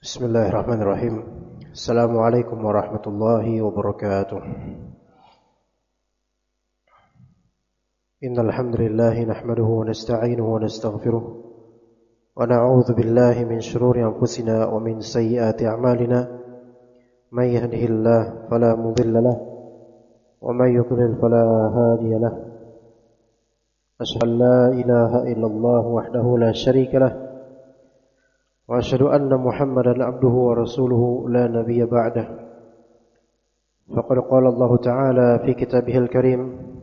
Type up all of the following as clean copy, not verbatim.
Bismillahirrahmanirrahim. Assalamualaikum warahmatullahi wabarakatuh. Innal hamdalillah nahmaduhu wa nasta'inuhu wa nastaghfiruh wa na'udzu billahi min shururi anfusina wa min sayyiati a'malina. May yahdihillahu fala mudilla lahu wa may yudlil fala hadiya lahu. Asyhadu an la ilaha illallah wahdahu la syarika lahu وأشهد أن محمدا عبده ورسوله لا نبي بعده فقد قال الله تعالى في كتابه الكريم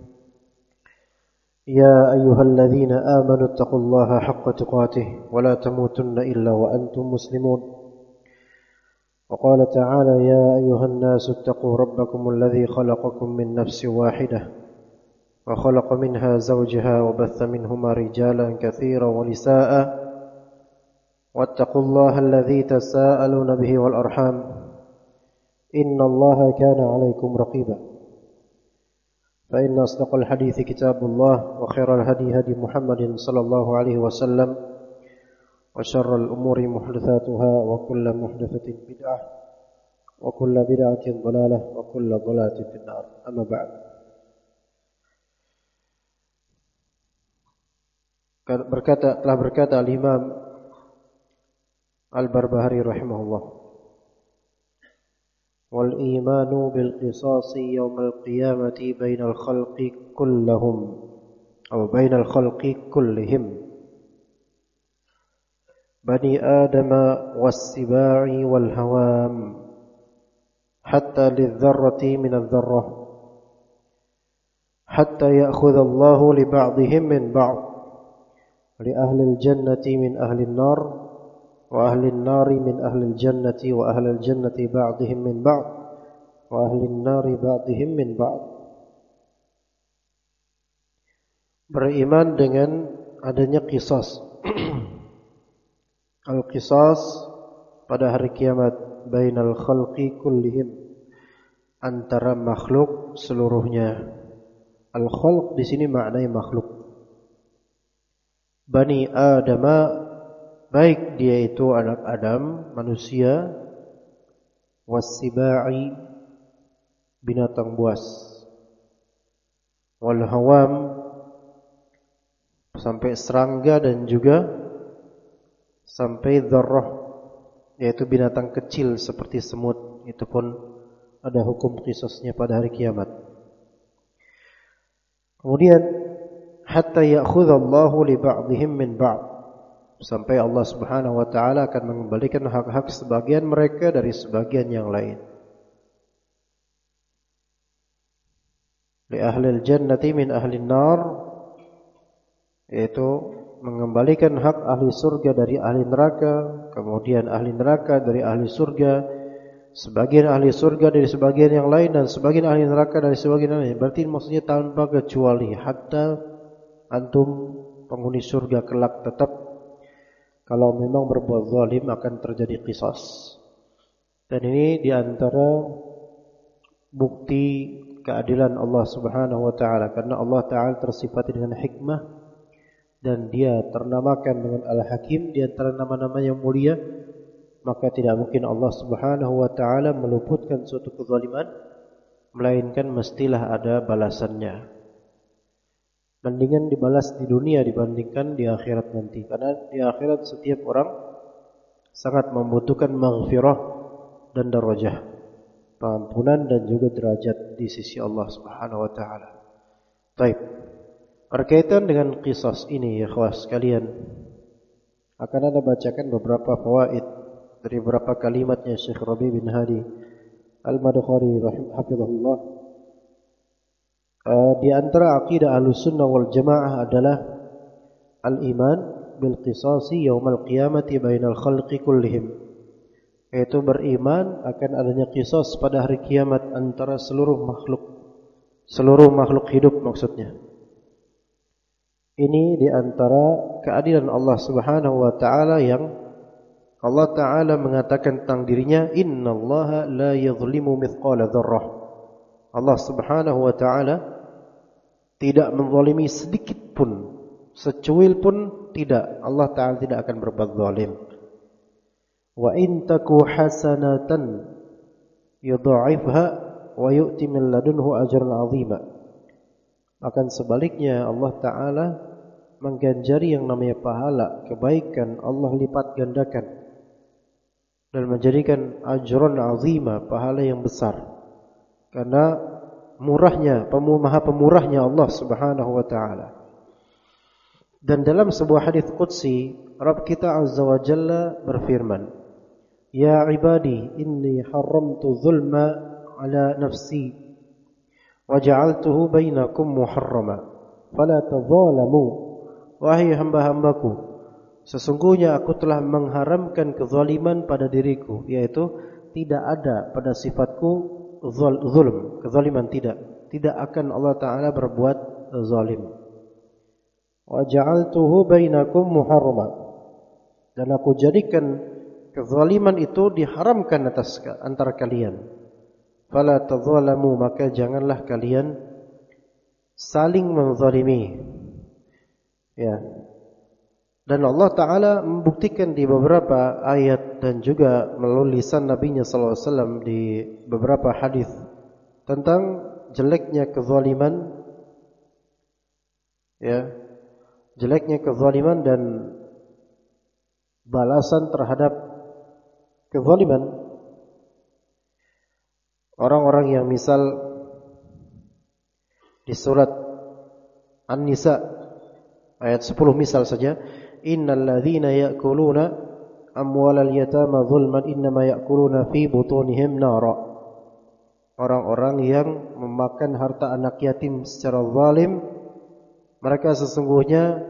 يا أيها الذين آمنوا اتقوا الله حق تقاته ولا تموتن إلا وأنتم مسلمون وقال تعالى يا أيها الناس اتقوا ربكم الذي خلقكم من نفس واحدة وخلق منها زوجها وبث منهما رجالا كثيرا ونساء واتقوا الله الذي تساءلون به والأرحام إن الله كان عليكم رقيبا فإن أصدق الحديث كتاب الله وخير الهدي هدي محمد صلى الله عليه وسلم وشر الأمور محدثاتها وكل محدثة بدعة وكل بدعة ضلالة وكل ضلالة في النار أما بعد. Telah berkata Al-Imam Al-Barbahari rahimahullah, wal imanu bil qisasi yawmal qiyamati bainal khalqi kullahum atau bainal khalqi kullihim bani adama was-siba'i wal hawam hatta lidh-dharrati min adh-dharrah hatta ya'khudha Allahu li ba'dihim min ba'd li ahli al-jannati min ahli an-nar وأهل النار من أهل الجنة وأهل الجنة بعضهم من بعض وأهل النار بعضهم من بعض. Beriman dengan adanya qisas. Al-qisas pada hari kiamat bainal khalqi kullihim, antara makhluk seluruhnya. Al-khalq di sini maknanya makhluk. Bani Adama, baik dia itu anak Adam, manusia, was-siba'i, binatang buas, wal hawam, sampai serangga, dan juga sampai dzarrah, yaitu binatang kecil seperti semut. Itu pun ada hukum qisasnya pada hari kiamat. Kemudian hatta ya'khudha Allahu li ba'dihim min ba'd, sampai Allah Subhanahu wa taala akan mengembalikan hak-hak sebagian mereka dari sebagian yang lain. Li ahlil jannati min ahlin nar, yaitu mengembalikan hak ahli surga dari ahli neraka, kemudian ahli neraka dari ahli surga, sebagian ahli surga dari sebagian yang lain, dan sebagian ahli neraka dari sebagian yang lain. Berarti maksudnya tanpa kecuali, hatta antum penghuni surga kelak tetap, kalau memang berbuat zalim akan terjadi qisas. Dan ini diantara bukti keadilan Allah Subhanahu wa taala, karena Allah taala tersifati dengan hikmah dan dia ternamakan dengan Al-Hakim di antara nama-nama yang mulia, maka tidak mungkin Allah Subhanahu wa taala meluputkan suatu kezaliman, melainkan mestilah ada balasannya. Mendingan dibalas di dunia dibandingkan di akhirat nanti. Karena di akhirat setiap orang sangat membutuhkan maghfirah dan darajah, pengampunan dan juga derajat di sisi Allah Subhanahu wa taala. Baik. Berkaitan dengan qisas ini ya ikhwas sekalian, akan ada bacakan beberapa fawaid dari beberapa kalimatnya Syekh Rabi bin Hadi Al-Madkhari rahimahullah. Di antara akidah Ahlussunnah wal Jamaah adalah al-iman bil qisasi yaumal qiyamati bainal khalqi kullihim, yaitu beriman akan adanya qisas pada hari kiamat antara seluruh makhluk hidup maksudnya. Ini di antara keadilan Allah Subhanahu wa taala, yang Allah taala mengatakan tentang dirinya, innallaha la yadhlimu mithqala dzarrah. Allah Subhanahu wa taala tidak menzalimi sedikit pun, secuil pun tidak. Allah taala tidak akan berbuat zalim. Wa in taku hasanatan yudha'ifha wa yu'ti min ladunhu ajran 'azima. Akan sebaliknya Allah Ta'ala mengganjari yang namanya pahala kebaikan, Allah lipat gandakan dan menjadikan ajran 'azima, pahala yang besar. Karena murahnya, maha pemurahnya Allah Subhanahu wa Ta'ala. Dan dalam sebuah hadis qudsi, Rabb kita Azza wa Jalla berfirman, Ya ibadi, inni haramtu zulma ala nafsi, wa ja'altuhu bainakum muharrama, fala tadzalamu. Wahai hamba-hambaku, sesungguhnya aku telah mengharamkan kezaliman pada diriku, yaitu tidak ada pada sifatku zulm, kezaliman tidak akan Allah Ta'ala berbuat zalim. Wa ja'altuhu bainakum muharrama, dan aku jadikan kezaliman itu diharamkan atas antara kalian. Fala tadzalamu, maka janganlah kalian saling menzalimi. Ya. Dan Allah Ta'ala membuktikan di beberapa ayat dan juga melalui lisan Nabi-Nya SAW di beberapa hadis tentang jeleknya kezaliman, ya, jeleknya kezaliman dan balasan terhadap kezaliman. Orang-orang yang misal di surat An-Nisa ayat 10 misal saja, innal ladzina ya'kuluna amwalal yatama zulman innama ya'kuluna fi butunihim nara. Orang-orang yang memakan harta anak yatim secara zalim, mereka sesungguhnya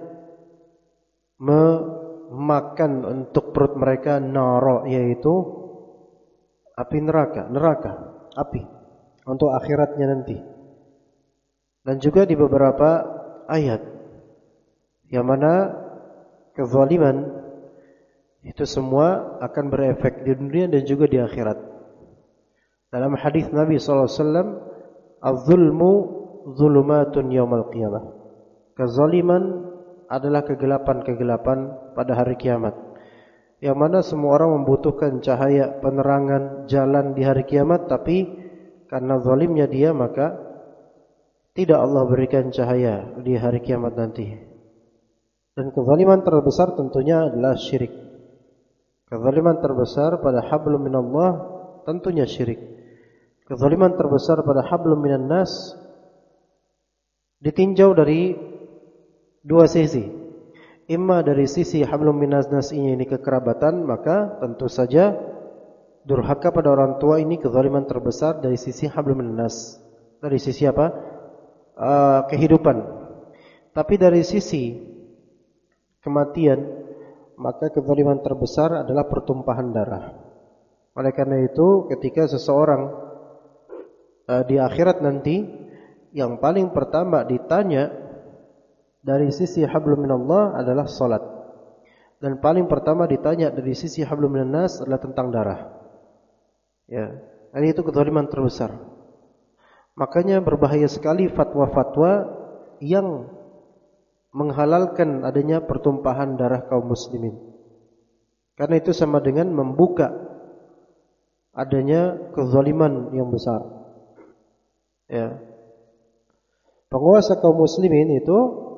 memakan untuk perut mereka nara, yaitu api neraka, api untuk akhiratnya nanti. Dan juga di beberapa ayat yang mana kezaliman itu semua akan berefek di dunia dan juga di akhirat. Dalam hadis Nabi SAW, az-zulmu zulumatun yaumal qiyamah. Kezaliman adalah kegelapan-kegelapan pada hari kiamat, yang mana semua orang membutuhkan cahaya penerangan jalan di hari kiamat, tapi karena zalimnya dia maka tidak Allah berikan cahaya di hari kiamat nanti. Dan kezaliman terbesar tentunya adalah syirik. Kezaliman terbesar pada hablum minallah tentunya syirik. Kezaliman terbesar pada hablum minan nas ditinjau dari dua sisi. Imma dari sisi hablum minan nas ini kekerabatan, maka tentu saja durhaka pada orang tua ini kezaliman terbesar dari sisi hablum minan nas. Dari sisi apa? Kehidupan. Tapi dari sisi kematian, maka kezaliman terbesar adalah pertumpahan darah. Oleh karena itu, ketika seseorang di akhirat nanti, yang paling pertama ditanya dari sisi hablum minallah adalah salat, dan paling pertama ditanya dari sisi hablum minan nas adalah tentang darah. Ya, dan itu kezaliman terbesar. Makanya berbahaya sekali fatwa-fatwa yang menghalalkan adanya pertumpahan darah kaum muslimin. Karena itu sama dengan membuka adanya kezaliman yang besar. Ya. Penguasa kaum muslimin itu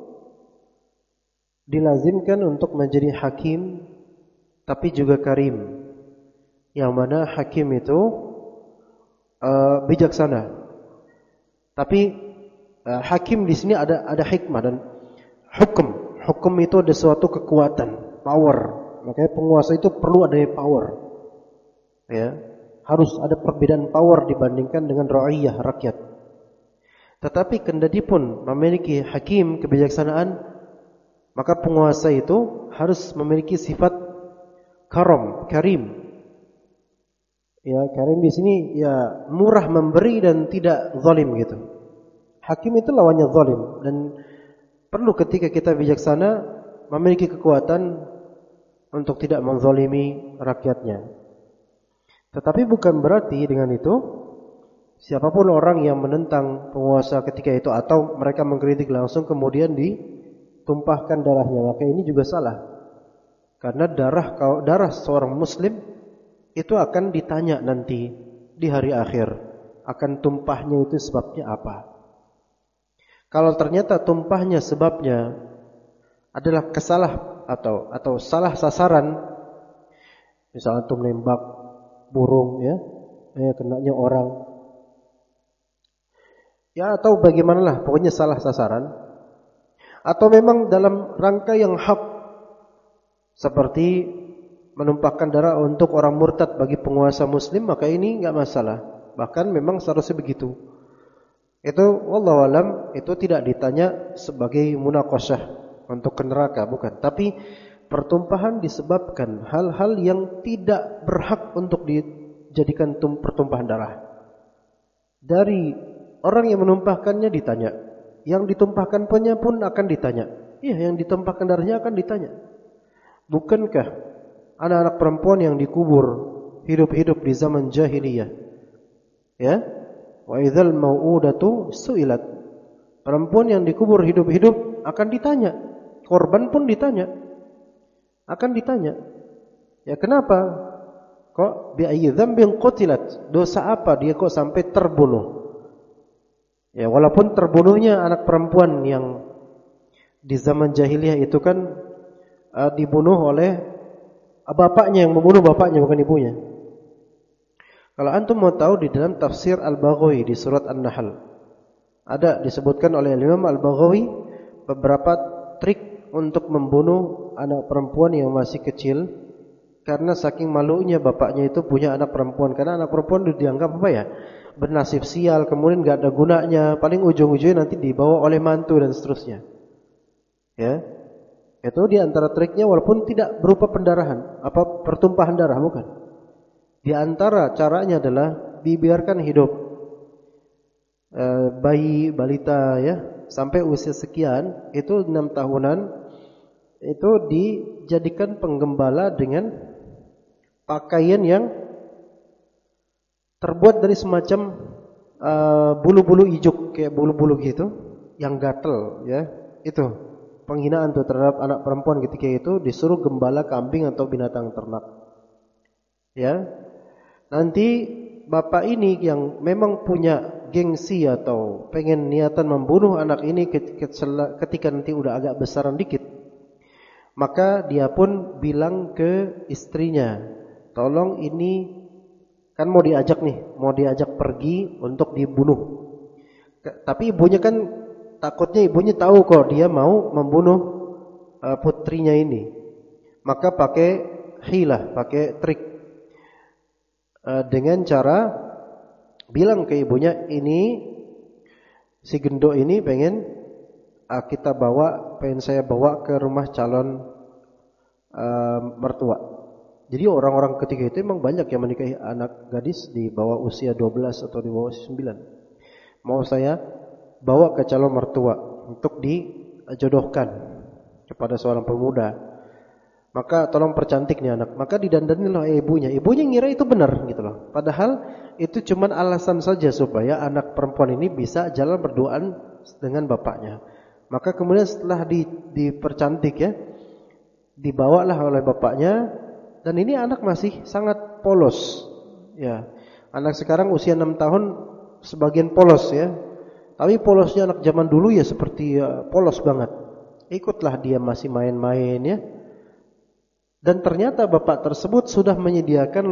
dilazimkan untuk menjadi hakim, tapi juga karim. Yang mana hakim itu bijaksana. Tapi hakim di sini ada hikmah dan Hukum itu ada suatu kekuatan, power. Makanya penguasa itu perlu adanya power. Ya, harus ada perbedaan power dibandingkan dengan ra'iyah, rakyat. Tetapi kendati pun memiliki hakim, kebijaksanaan, maka penguasa itu harus memiliki sifat karim. Ya, karim di sini ya murah memberi dan tidak zalim gitu. Hakim itu lawannya zalim, dan perlu ketika kita bijaksana memiliki kekuatan untuk tidak menzalimi rakyatnya. Tetapi bukan berarti dengan itu siapapun orang yang menentang penguasa ketika itu atau mereka mengkritik langsung kemudian ditumpahkan darahnya, maka ini juga salah. Karena darah seorang muslim itu akan ditanya nanti di hari akhir, akan tumpahnya itu sebabnya apa. Kalau ternyata tumpahnya sebabnya adalah atau salah sasaran, misalnya antum nembak burung ya, kenanya orang, ya atau bagaimanalah, pokoknya salah sasaran, atau memang dalam rangka yang hak, seperti menumpahkan darah untuk orang murtad bagi penguasa muslim, maka ini enggak masalah. Bahkan memang seharusnya begitu. Itu wallahu alam, itu tidak ditanya sebagai munaqasyah untuk ke neraka, bukan. Tapi pertumpahan disebabkan hal-hal yang tidak berhak untuk dijadikan pertumpahan darah. Dari orang yang menumpahkannya ditanya, yang ditumpahkan pun akan ditanya. Iya, yang ditumpahkan darahnya akan ditanya. Bukankah anak-anak perempuan yang dikubur hidup-hidup di zaman jahiliyah, ya, wa idzal mau'udatu su'ilat, perempuan yang dikubur hidup-hidup akan ditanya, korban pun ditanya, akan ditanya. Ya, kenapa? Kok bi ayyi dzambin qutilat? Dosa apa dia kok sampai terbunuh? Ya, walaupun terbunuhnya anak perempuan yang di zaman jahiliyah itu kan dibunuh oleh bapaknya, yang membunuh bapaknya, bukan ibunya. Kalau antum mau tahu, di dalam tafsir Al-Baghawi di surat An-Nahl ada disebutkan oleh Imam Al-Baghawi beberapa trik untuk membunuh anak perempuan yang masih kecil, karena saking malunya bapaknya itu punya anak perempuan. Karena anak perempuan itu dianggap apa ya, bernasib sial, kemudian gak ada gunanya, paling ujung-ujungnya nanti dibawa oleh mantu dan seterusnya. Ya, itu di antara triknya, walaupun tidak berupa pendarahan, pertumpahan darah, bukan. Di antara caranya adalah dibiarkan hidup bayi balita ya sampai usia sekian, itu 6 tahunan, itu dijadikan penggembala dengan pakaian yang terbuat dari semacam bulu-bulu ijuk, kayak bulu-bulu gitu yang gatel ya. Itu penghinaan tuh terhadap anak perempuan ketika itu, disuruh gembala kambing atau binatang ternak. Ya. Nanti bapak ini yang memang punya gengsi atau pengen niatan membunuh anak ini ketika nanti udah agak besaran dikit, maka dia pun bilang ke istrinya, tolong ini kan mau diajak pergi untuk dibunuh. Tapi ibunya kan takutnya ibunya tahu kok dia mau membunuh putrinya ini. Maka pakai hilah, pakai trik, dengan cara bilang ke ibunya, ini si gendok ini pengen saya bawa ke rumah calon mertua. Jadi orang-orang ketika itu memang banyak yang menikahi anak gadis di bawah usia 12 atau di bawah usia 9. Mau saya bawa ke calon mertua untuk dijodohkan kepada seorang pemuda. Maka tolong percantik nih anak. Maka didandanilah ibunya. Ibunya ngira itu benar gitu loh. Padahal itu cuman alasan saja supaya anak perempuan ini bisa jalan berduaan dengan bapaknya. Maka kemudian setelah dipercantik ya, dibawalah oleh bapaknya. Dan ini anak masih sangat polos. Ya, anak sekarang usia 6 tahun sebagian polos ya. Tapi polosnya anak zaman dulu ya seperti polos banget. Ikutlah dia masih main-main ya. Dan ternyata bapak tersebut sudah menyediakan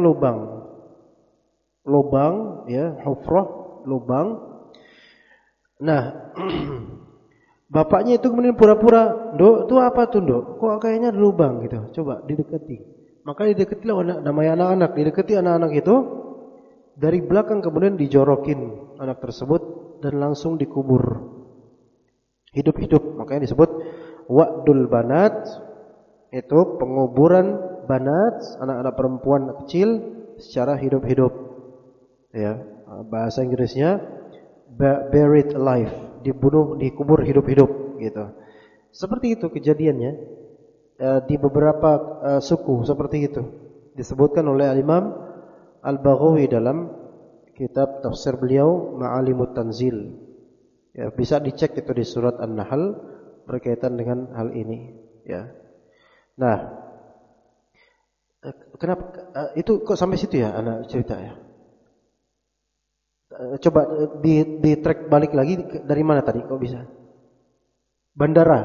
lubang ya, hufrah, lubang. Nah, bapaknya itu kemudian pura-pura, "Nduk, itu apa tuh, Nduk? Kok kayaknya ada lubang gitu. Coba didekati." Maka didekatilah namanya anak-anak, didekati anak-anak itu, dari belakang kemudian dijorokin anak tersebut dan langsung dikubur hidup-hidup. Makanya disebut wa'dul banat, itu penguburan banat, anak-anak perempuan kecil secara hidup-hidup. Ya, bahasa Inggrisnya buried alive, dikubur hidup-hidup gitu. Seperti itu kejadiannya di beberapa suku seperti itu. Disebutkan oleh Imam Al-Baghawi dalam kitab tafsir beliau Ma'alimut Tanzil. Ya, bisa dicek itu di surat An-Nahl berkaitan dengan hal ini, ya. Nah, Kenapa itu kok sampai situ ya anak cerita ya? Coba di track balik lagi dari mana tadi kok bisa? Bandara.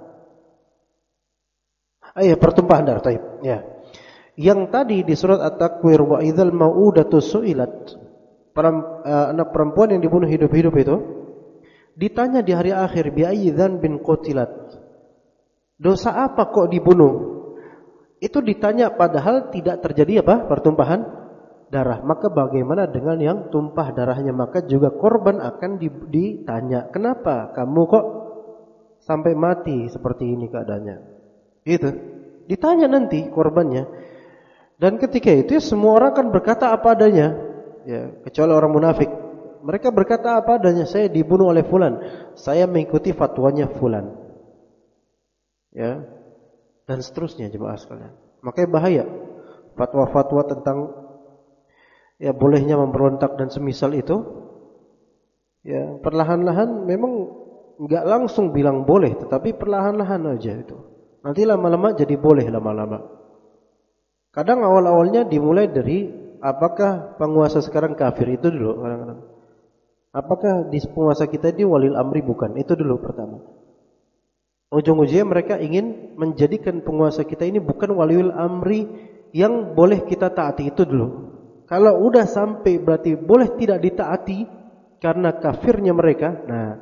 Iya, pertumpahan darah. Taib. Ya. Yang tadi di surat At-Takwir wa idzal mau'udatu su'ilat. Anak perempuan yang dibunuh hidup-hidup itu ditanya di hari akhir bi ayyi dzanbin qutilat. Dosa apa kok dibunuh? Itu ditanya padahal tidak terjadi apa? Pertumpahan darah. Maka bagaimana dengan yang tumpah darahnya? Maka juga korban akan ditanya, kenapa kamu kok sampai mati seperti ini keadaannya? Gitu. Ditanya nanti korbannya. Dan ketika itu semua orang akan berkata apa adanya. Ya, kecuali orang munafik. Mereka berkata apa adanya, saya dibunuh oleh fulan, saya mengikuti fatwanya fulan. Ya. Dan seterusnya jemaah sekalian. Makanya bahaya fatwa-fatwa tentang ya bolehnya memberontak dan semisal itu. Ya, perlahan-lahan memang enggak langsung bilang boleh, tetapi perlahan-lahan aja itu. Nanti lama-lama jadi boleh lama-lama. Kadang awal-awalnya dimulai dari apakah penguasa sekarang kafir, itu dulu kadang-kadang. Apakah di penguasa kita ini walil amri bukan? Itu dulu pertama. Ujung-ujungnya mereka ingin menjadikan penguasa kita ini bukan waliul amri yang boleh kita taati, itu dulu. Kalau udah sampai berarti boleh tidak ditaati karena kafirnya mereka. Nah,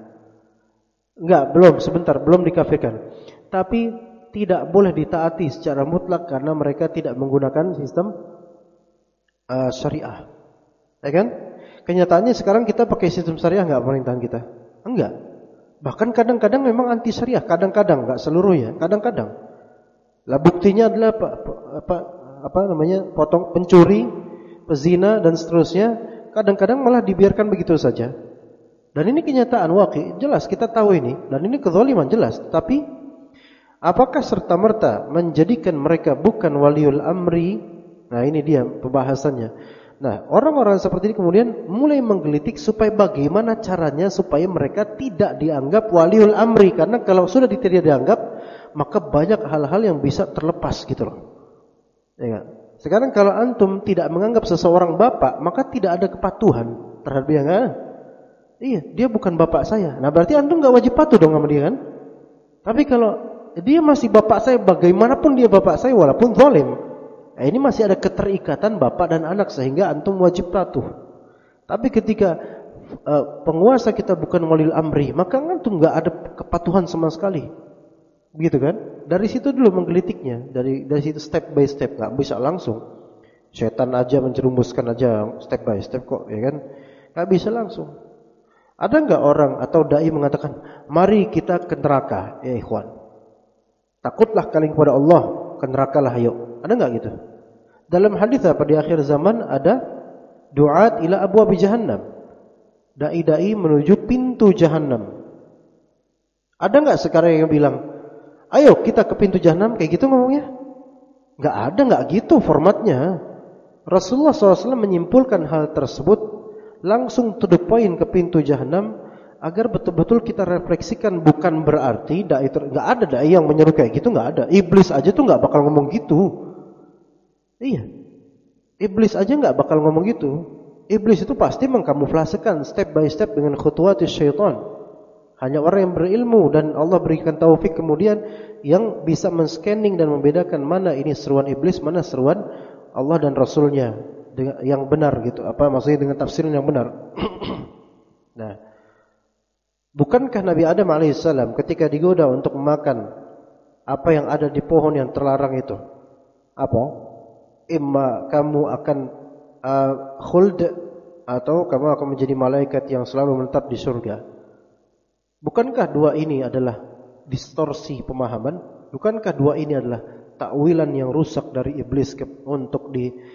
belum dikafirkan. Tapi tidak boleh ditaati secara mutlak karena mereka tidak menggunakan sistem syariah. Ya kan? Kenyataannya sekarang kita pakai sistem syariah enggak pemerintahan kita? Enggak. Bahkan kadang-kadang memang anti syariah, kadang-kadang, enggak seluruhnya, kadang-kadang. Lah buktinya adalah potong pencuri, pezina dan seterusnya, kadang-kadang malah dibiarkan begitu saja. Dan ini kenyataan waqi', jelas kita tahu ini, dan ini kezaliman jelas. Tapi apakah serta-merta menjadikan mereka bukan waliul amri? Nah, ini dia pembahasannya. Nah, orang-orang seperti ini kemudian mulai menggelitik supaya bagaimana caranya supaya mereka tidak dianggap waliul amri. Karena kalau sudah tidak dianggap, maka banyak hal-hal yang bisa terlepas gitu loh. Ya. Sekarang kalau antum tidak menganggap seseorang bapak, maka tidak ada kepatuhan terhadap dia kan? Iya, dia bukan bapak saya. Nah, berarti antum enggak wajib patuh dong sama dia kan? Tapi kalau dia masih bapak saya, bagaimanapun dia bapak saya walaupun zalim. Nah, ini masih ada keterikatan bapak dan anak sehingga antum wajib patuh. Tapi ketika penguasa kita bukan walil amri, maka antum enggak ada kepatuhan sama sekali. Begitu kan? Dari situ dulu menggelitiknya, dari situ step by step, enggak bisa langsung. Setan aja menjerumuskan aja step by step kok, ya kan? Enggak bisa langsung. Ada enggak orang atau dai mengatakan, "Mari kita ke neraka." Ya ikhwan. Takutlah kalian kepada Allah, ke nerakalah ayo. Ada enggak gitu? Dalam hadis apa di akhir zaman ada du'at ila abwaab jahannam. Dai-dai menuju pintu jahannam. Ada enggak sekarang yang bilang, "Ayo kita ke pintu jahannam," kayak gitu ngomongnya? Enggak ada, enggak gitu formatnya. Rasulullah SAW menyimpulkan hal tersebut langsung to the point ke pintu jahannam agar betul-betul kita refleksikan, bukan berarti dai itu enggak ada dai yang menyeru kayak gitu, enggak ada. Iblis aja tuh enggak bakal ngomong gitu. Iya. Iblis aja enggak bakal ngomong gitu. Iblis itu pasti mengkamuflasekan step by step dengan khutuwatis syaitan. Hanya orang yang berilmu dan Allah berikan taufik kemudian yang bisa men-scanning dan membedakan mana ini seruan iblis, mana seruan Allah dan Rasulnya yang benar gitu. Apa maksudnya dengan tafsir yang benar? Nah, bukankah Nabi Adam alaihissalam ketika digoda untuk memakan apa yang ada di pohon yang terlarang itu? Apa? Imma kamu akan khuld atau kamu akan menjadi malaikat yang selalu menetap di surga. Bukankah dua ini adalah distorsi pemahaman? Bukankah dua ini adalah takwilan yang rusak dari iblis untuk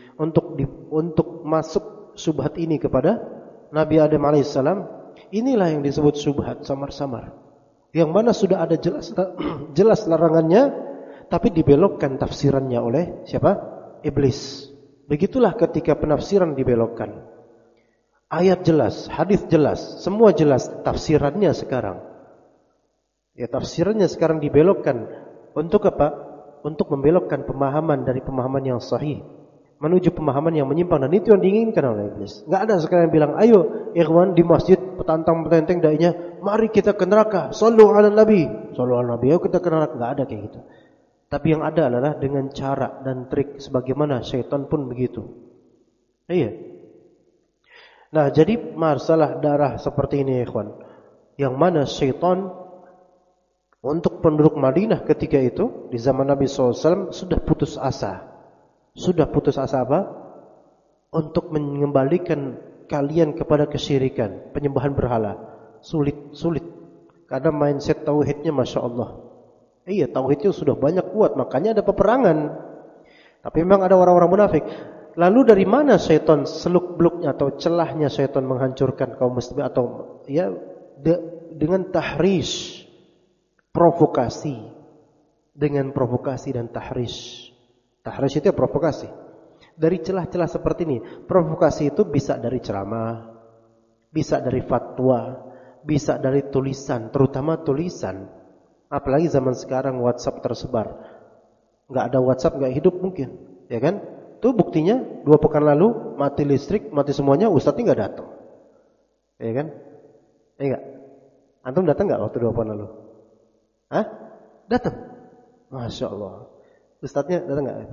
masuk syubhat ini kepada Nabi Adam alaihissalam? Inilah yang disebut syubhat samar-samar. Yang mana sudah ada jelas larangannya, tapi dibelokkan tafsirannya oleh siapa? Iblis. Begitulah ketika penafsiran dibelokkan. Ayat jelas, hadis jelas, semua jelas, tafsirannya sekarang. Ya tafsirannya sekarang dibelokkan. Untuk apa? untuk membelokkan pemahaman dari pemahaman yang sahih menuju pemahaman yang menyimpang, dan itu yang diinginkan oleh iblis. Enggak ada sekarang yang bilang, ayo ikhwan di masjid petantang-petenteng dainya, mari kita ke neraka, sallu ala nabi, ayo kita ke neraka. Enggak ada kayak gitu. Tapi yang ada adalah dengan cara dan trik sebagaimana syaitan pun begitu. Iya. Nah, jadi masalah darah seperti ini ikhwan, yang mana syaitan untuk penduduk Madinah ketika itu di zaman Nabi SAW sudah putus asa. Sudah putus asa apa? Untuk mengembalikan kalian kepada kesyirikan, penyembahan berhala. Sulit. Karena mindset tauhidnya Masya Allah. Iya, tauhidnya sudah banyak kuat, makanya ada peperangan. Tapi memang ada orang-orang munafik. Lalu dari mana syaitan seluk-beluknya atau celahnya syaitan menghancurkan kaum muslimin, atau ya dengan tahrish, provokasi. Dengan provokasi dan tahrish. Tahrish itu provokasi. Dari celah-celah seperti ini. Provokasi itu bisa dari ceramah, bisa dari fatwa, bisa dari tulisan, terutama tulisan. Apalagi zaman sekarang WhatsApp tersebar. Enggak ada WhatsApp enggak hidup mungkin, ya kan? Itu buktinya 2 pekan lalu mati listrik, mati semuanya, ustadznya enggak datang. Ya kan? Enggak. Antum datang enggak waktu 2 pekan lalu? Hah? Datang. Masya Allah. Ustadznya datang enggak?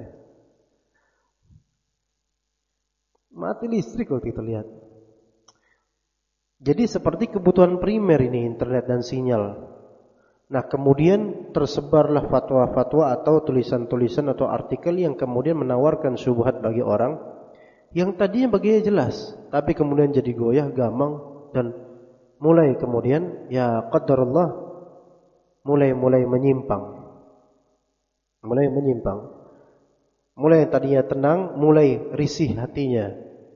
Mati listrik waktu itu, lihat. Jadi seperti kebutuhan primer ini internet dan sinyal. Nah, kemudian tersebarlah fatwa-fatwa atau tulisan-tulisan atau artikel yang kemudian menawarkan syubhat bagi orang yang tadinya baginya jelas, tapi kemudian jadi goyah, gamang, dan mulai kemudian ya qadarullah mulai menyimpang. Mulai yang tadinya tenang, mulai risih hatinya.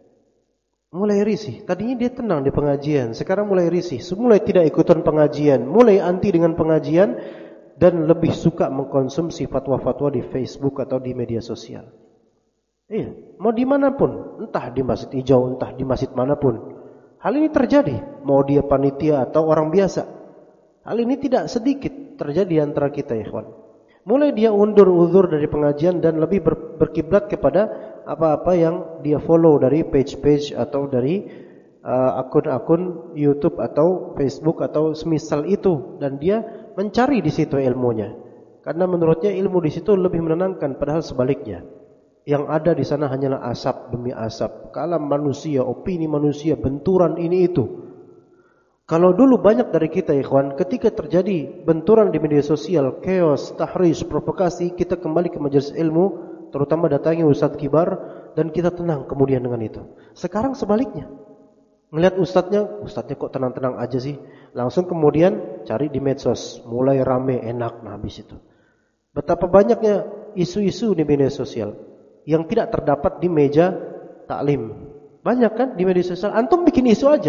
Mulai risih. Tadinya dia tenang di pengajian, sekarang mulai risih. Mulai tidak ikutan pengajian, mulai anti dengan pengajian, dan lebih suka mengkonsumsi fatwa-fatwa di Facebook atau di media sosial. Iya, mau dimanapun, entah di Masjid Hijau, entah di masjid manapun. Hal ini terjadi, mau dia panitia atau orang biasa. Hal ini tidak sedikit terjadi antara kita, ikhwan. Mulai dia undur-uzur dari pengajian dan lebih berkiblat kepada apa-apa yang dia follow dari page-page atau dari akun-akun YouTube atau Facebook atau semisal itu, dan dia mencari di situ ilmunya. Karena menurutnya ilmu di situ lebih menenangkan, padahal sebaliknya. Yang ada di sana hanyalah asap demi asap, kalam manusia, opini manusia, benturan ini itu. Kalau dulu banyak dari kita ikhwan, ketika terjadi benturan di media sosial, chaos, tahrish, provokasi, kita kembali ke majelis ilmu, terutama datangi ustadz kibar, dan kita tenang kemudian dengan itu. Sekarang sebaliknya, ngelihat ustadznya kok tenang-tenang aja sih, langsung kemudian cari di medsos, mulai rame, enak, nah habis itu. Betapa banyaknya isu-isu di media sosial yang tidak terdapat di meja taklim. Banyak kan di media sosial, antum bikin isu aja.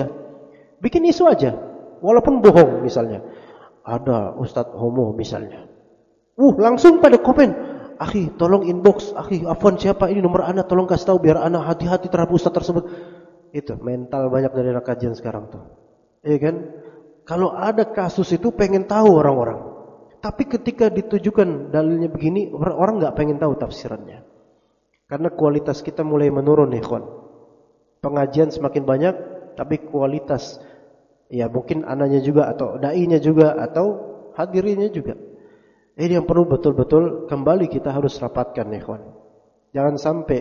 Walaupun bohong misalnya. Ada ustadz homo misalnya. Langsung pada komen. Akhi, tolong inbox. Akhi, afwan siapa ini nomor anak, tolong kasih tahu biar anak hati-hati terhadap ustadz tersebut. Itu mental banyak dari anak kajian sekarang tuh. Iya kan? Kalau ada kasus itu pengen tahu orang-orang. Tapi ketika ditujukan dalilnya begini, orang enggak pengen tahu tafsirannya. Karena kualitas kita mulai menurun, ikhwan. Pengajian semakin banyak, tapi kualitas, ya mungkin anaknya juga, atau da'inya juga, atau hadirinnya juga. Ini yang perlu betul-betul kembali kita harus rapatkan, ikhwan. Jangan sampai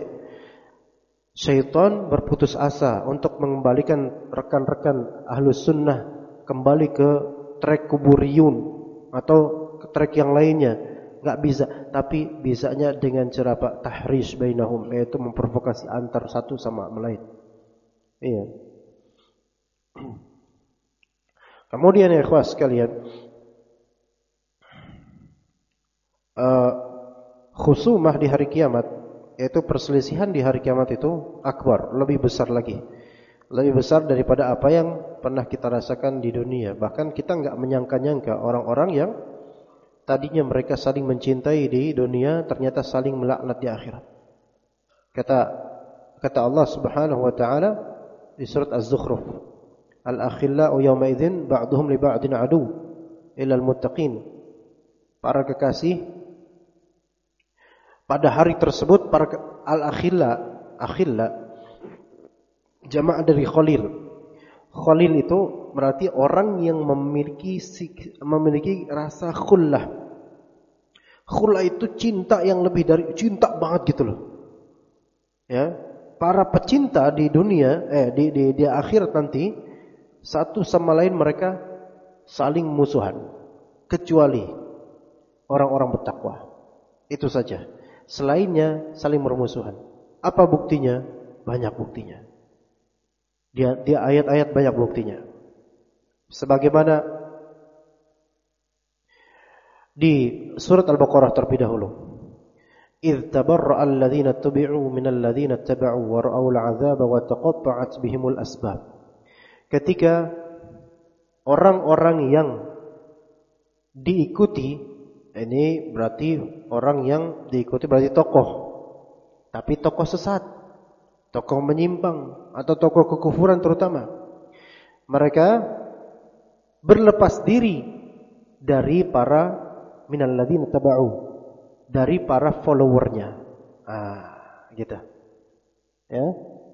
syaitan berputus asa untuk mengembalikan rekan-rekan ahlus sunnah kembali ke trek kuburiyun atau ke trek yang lainnya. Enggak bisa, tapi bisanya dengan cara tahrish bainahum, yaitu memprovokasi antar satu sama lain. Iya. Kemudian ya ikhwas sekalian, khusumah di hari kiamat, yaitu perselisihan di hari kiamat itu akbar, lebih besar lagi. Lebih besar daripada apa yang pernah kita rasakan di dunia. Bahkan kita enggak menyangka-nyangka orang-orang yang tadinya mereka saling mencintai di dunia ternyata saling melaknat di akhirat. Kata Allah Subhanahu wa taala di surat Az-Zukhruf, al-akhillau yawma idzin ba'duhum li ba'din adu illa al-muttaqin. Para kekasih Pada hari tersebut para akhilla jamaah dari khalil. Khalil itu berarti orang yang memiliki rasa khullah. Khullah itu cinta yang lebih dari cinta banget gitu loh. Ya, para pecinta di dunia di akhirat nanti satu sama lain mereka saling musuhan kecuali orang-orang bertakwa. Itu saja. Selainnya saling bermusuhan. Apa buktinya? Banyak buktinya. Dia ayat-ayat banyak buktinya. Sebagaimana di surat Al-Baqarah terlebih dahulu. إذ تبرأ الذين اتبعوا من الذين اتبعوا ورأوا العذاب وتقطعت بهم الأسباب. Ketika orang-orang yang diikuti, ini berarti orang yang diikuti berarti tokoh, tapi tokoh sesat, tokoh menyimpang atau tokoh kekufuran terutama, mereka berlepas diri dari para minal ladzina taba'u, dari para followernya. Gitu. Ya.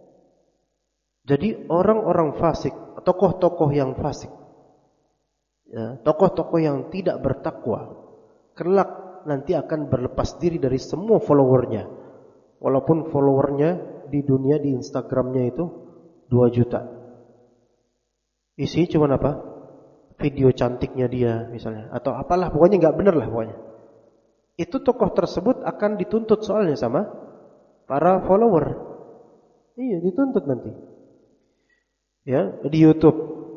Jadi orang-orang fasik, tokoh-tokoh yang fasik, ya, tokoh-tokoh yang tidak bertakwa, kelak nanti akan berlepas diri dari semua followernya. Walaupun followernya di dunia di Instagramnya itu 2 juta. Isinya cuma apa? Video cantiknya dia misalnya, atau apalah, pokoknya nggak bener lah pokoknya. Itu tokoh tersebut akan dituntut soalnya sama para follower. Iya, dituntut nanti. Ya, di YouTube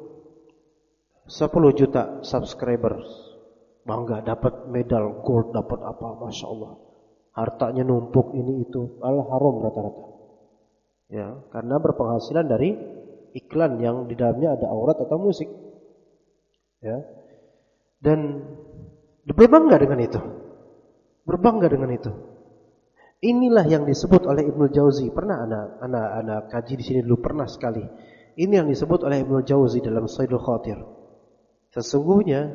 10 juta subscribers, bangga dapat medal gold, dapat apa, masya Allah. Hartanya numpuk ini itu, haram rata-rata. Ya, karena berpenghasilan dari iklan yang di dalamnya ada aurat atau musik. Ya, dan berbangga dengan itu. Berbangga dengan itu. Inilah yang disebut oleh Ibnu Jauzi. Pernah anak kaji di sini dulu, pernah sekali. Ini yang disebut oleh Ibnu Jauzi dalam Saidul Khatir. Sesungguhnya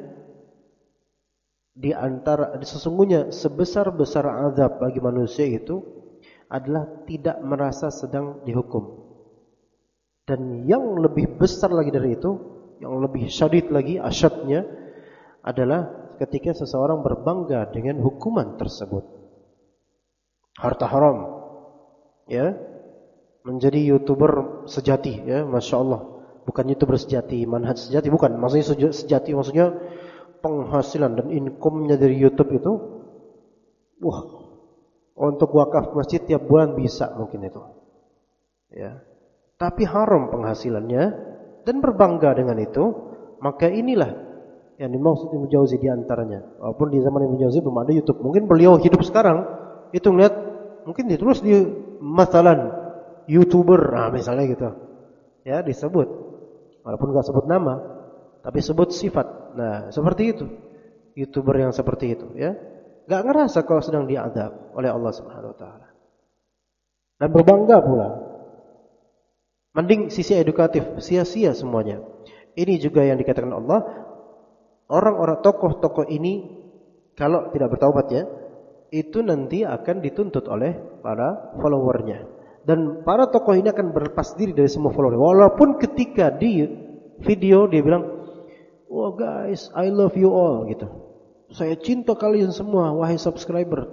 sebesar-besar azab bagi manusia itu adalah tidak merasa sedang dihukum. Dan yang lebih besar lagi dari itu, yang lebih syadid lagi, asyadnya adalah ketika seseorang berbangga dengan hukuman tersebut. Harta haram, ya, menjadi YouTuber sejati, ya, masya Allah. Bukan YouTuber sejati, manhaj sejati, bukan. Maksudnya sejati, maksudnya penghasilan dan income-nya dari YouTube itu, wah, untuk wakaf masjid tiap bulan bisa mungkin itu, ya. Tapi haram penghasilannya dan berbangga dengan itu, maka inilah yang dimaksud Ibnu Jauzi di antaranya. Walaupun di zaman Ibnu Jauzi belum ada YouTube. Mungkin beliau hidup sekarang itu ngeliat, mungkin ditulis di masalan YouTuber, misalnya gitu. Ya, disebut. Walaupun enggak sebut nama, tapi sebut sifat. Nah, seperti itu. YouTuber yang seperti itu, ya. Enggak ngerasa kalau sedang diazab oleh Allah Subhanahu wa taala. Dan berbangga pula. Mending sisi edukatif, sia-sia semuanya. Ini juga yang dikatakan Allah, orang-orang tokoh-tokoh ini kalau tidak bertaubat, ya, itu nanti akan dituntut oleh para followernya. Dan para tokoh ini akan berlepas diri dari semua follower. Walaupun ketika di video dia bilang, "Oh guys, I love you all," gitu. Saya cinta kalian semua, wahai subscriber.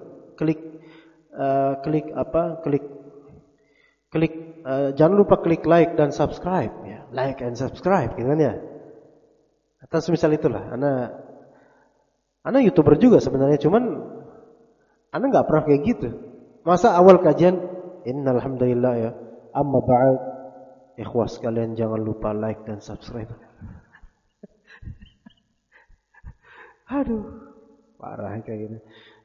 Jangan lupa klik like dan subscribe, ya. Like and subscribe, gitu kan ya. Atau semisal itulah. Ana YouTuber juga sebenarnya, cuman ana enggak pernah kayak gitu. Masa awal kajian, innal hamdalillah, ya, amma ba'd, ikhwas kalian jangan lupa like dan subscribe. Aduh, parah kayak gitu.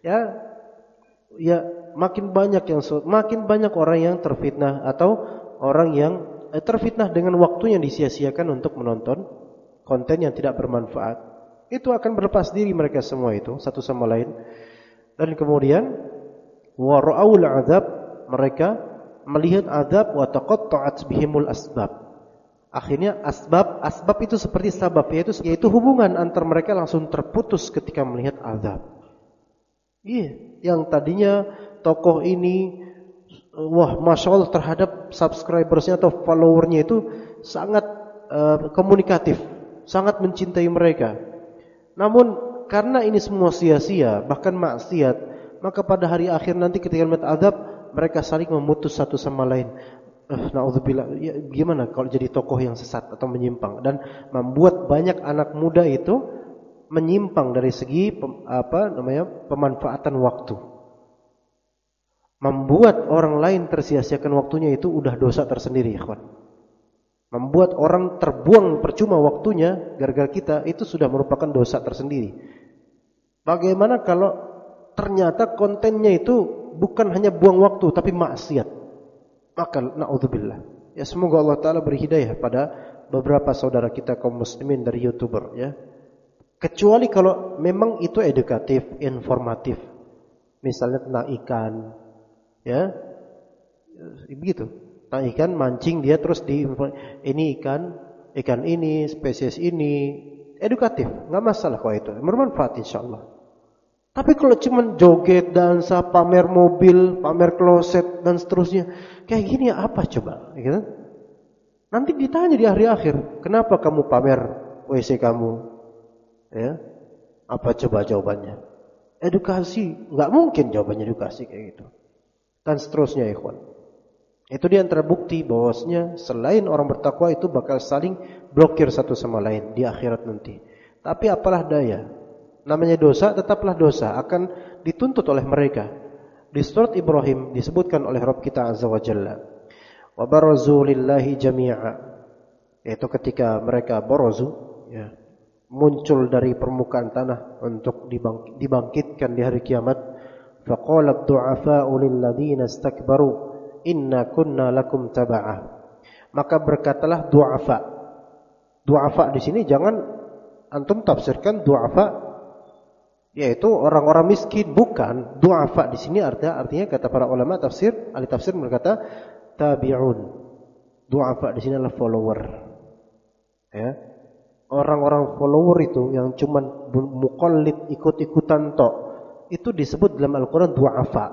Ya makin banyak orang yang terfitnah atau orang yang terfitnah dengan waktu yang disia-siakan untuk menonton konten yang tidak bermanfaat. Itu akan berlepas diri mereka semua itu satu sama lain. Dan kemudian wa ra'aul azab, mereka melihat azab, wa taqatta'at bihimul asbab. Akhirnya asbab itu seperti sabab, yaitu hubungan antar mereka langsung terputus ketika melihat azab. Iya, yang tadinya tokoh ini, wah, masya Allah terhadap subscribersnya atau followernya itu sangat komunikatif, sangat mencintai mereka. Namun karena ini semua sia-sia, bahkan maksiat, maka pada hari akhir nanti ketika melihat azab, mereka saling memutus satu sama lain. Na'udzubillah, ya, gimana kalau jadi tokoh yang sesat atau menyimpang, dan membuat banyak anak muda itu menyimpang dari segi pemanfaatan waktu. Membuat orang lain tersia-siakan waktunya itu udah dosa tersendiri, ikhwan. Membuat orang terbuang percuma waktunya gara-gara kita itu sudah merupakan dosa tersendiri. Bagaimana kalau ternyata kontennya itu bukan hanya buang waktu tapi maksiat? Maka na'udzubillah. Ya, semoga Allah Ta'ala beri hidayah pada beberapa saudara kita kaum muslimin dari YouTuber, ya. Kecuali kalau memang itu edukatif, informatif. Misalnya tentang ikan, ya. Begitu. Tentang ikan, mancing dia terus ini ikan ini, spesies ini, edukatif, enggak masalah kalau itu. Bermanfaat insyaallah. Tapi kalau cuma joget, dansa, pamer mobil, pamer kloset dan seterusnya, kayak gini apa coba, gitu? Nanti ditanya di hari akhir, kenapa kamu pamer WC kamu? Ya, apa coba jawabannya? Edukasi, nggak mungkin jawabannya edukasi kayak gitu. Dan seterusnya, ikhwan. Itu dia antara bukti bahwasanya selain orang bertakwa itu bakal saling blokir satu sama lain di akhirat nanti. Tapi apalah daya? Namanya dosa tetaplah dosa, akan dituntut oleh mereka. Di surat Ibrahim disebutkan oleh Rabb kita Azza wa Jalla, wa barazu lillahi jami'a, yaitu ketika mereka barazu, ya, muncul dari permukaan tanah untuk dibangkitkan di hari kiamat. Faqala ad-du'afa'u lil ladzina istakbaru inna kunna lakum taba'ah. Maka berkatalah du'afa. Du'afa di sini jangan antum tafsirkan du'afa yaitu orang-orang miskin, bukan. Du'afa di sini artinya kata para ulama tafsir, ahli tafsir berkata tabi'un. Du'afa di sini adalah follower. Ya. Orang-orang follower itu yang cuman muqallid, ikut-ikutan tok, itu disebut dalam Al-Qur'an du'afa.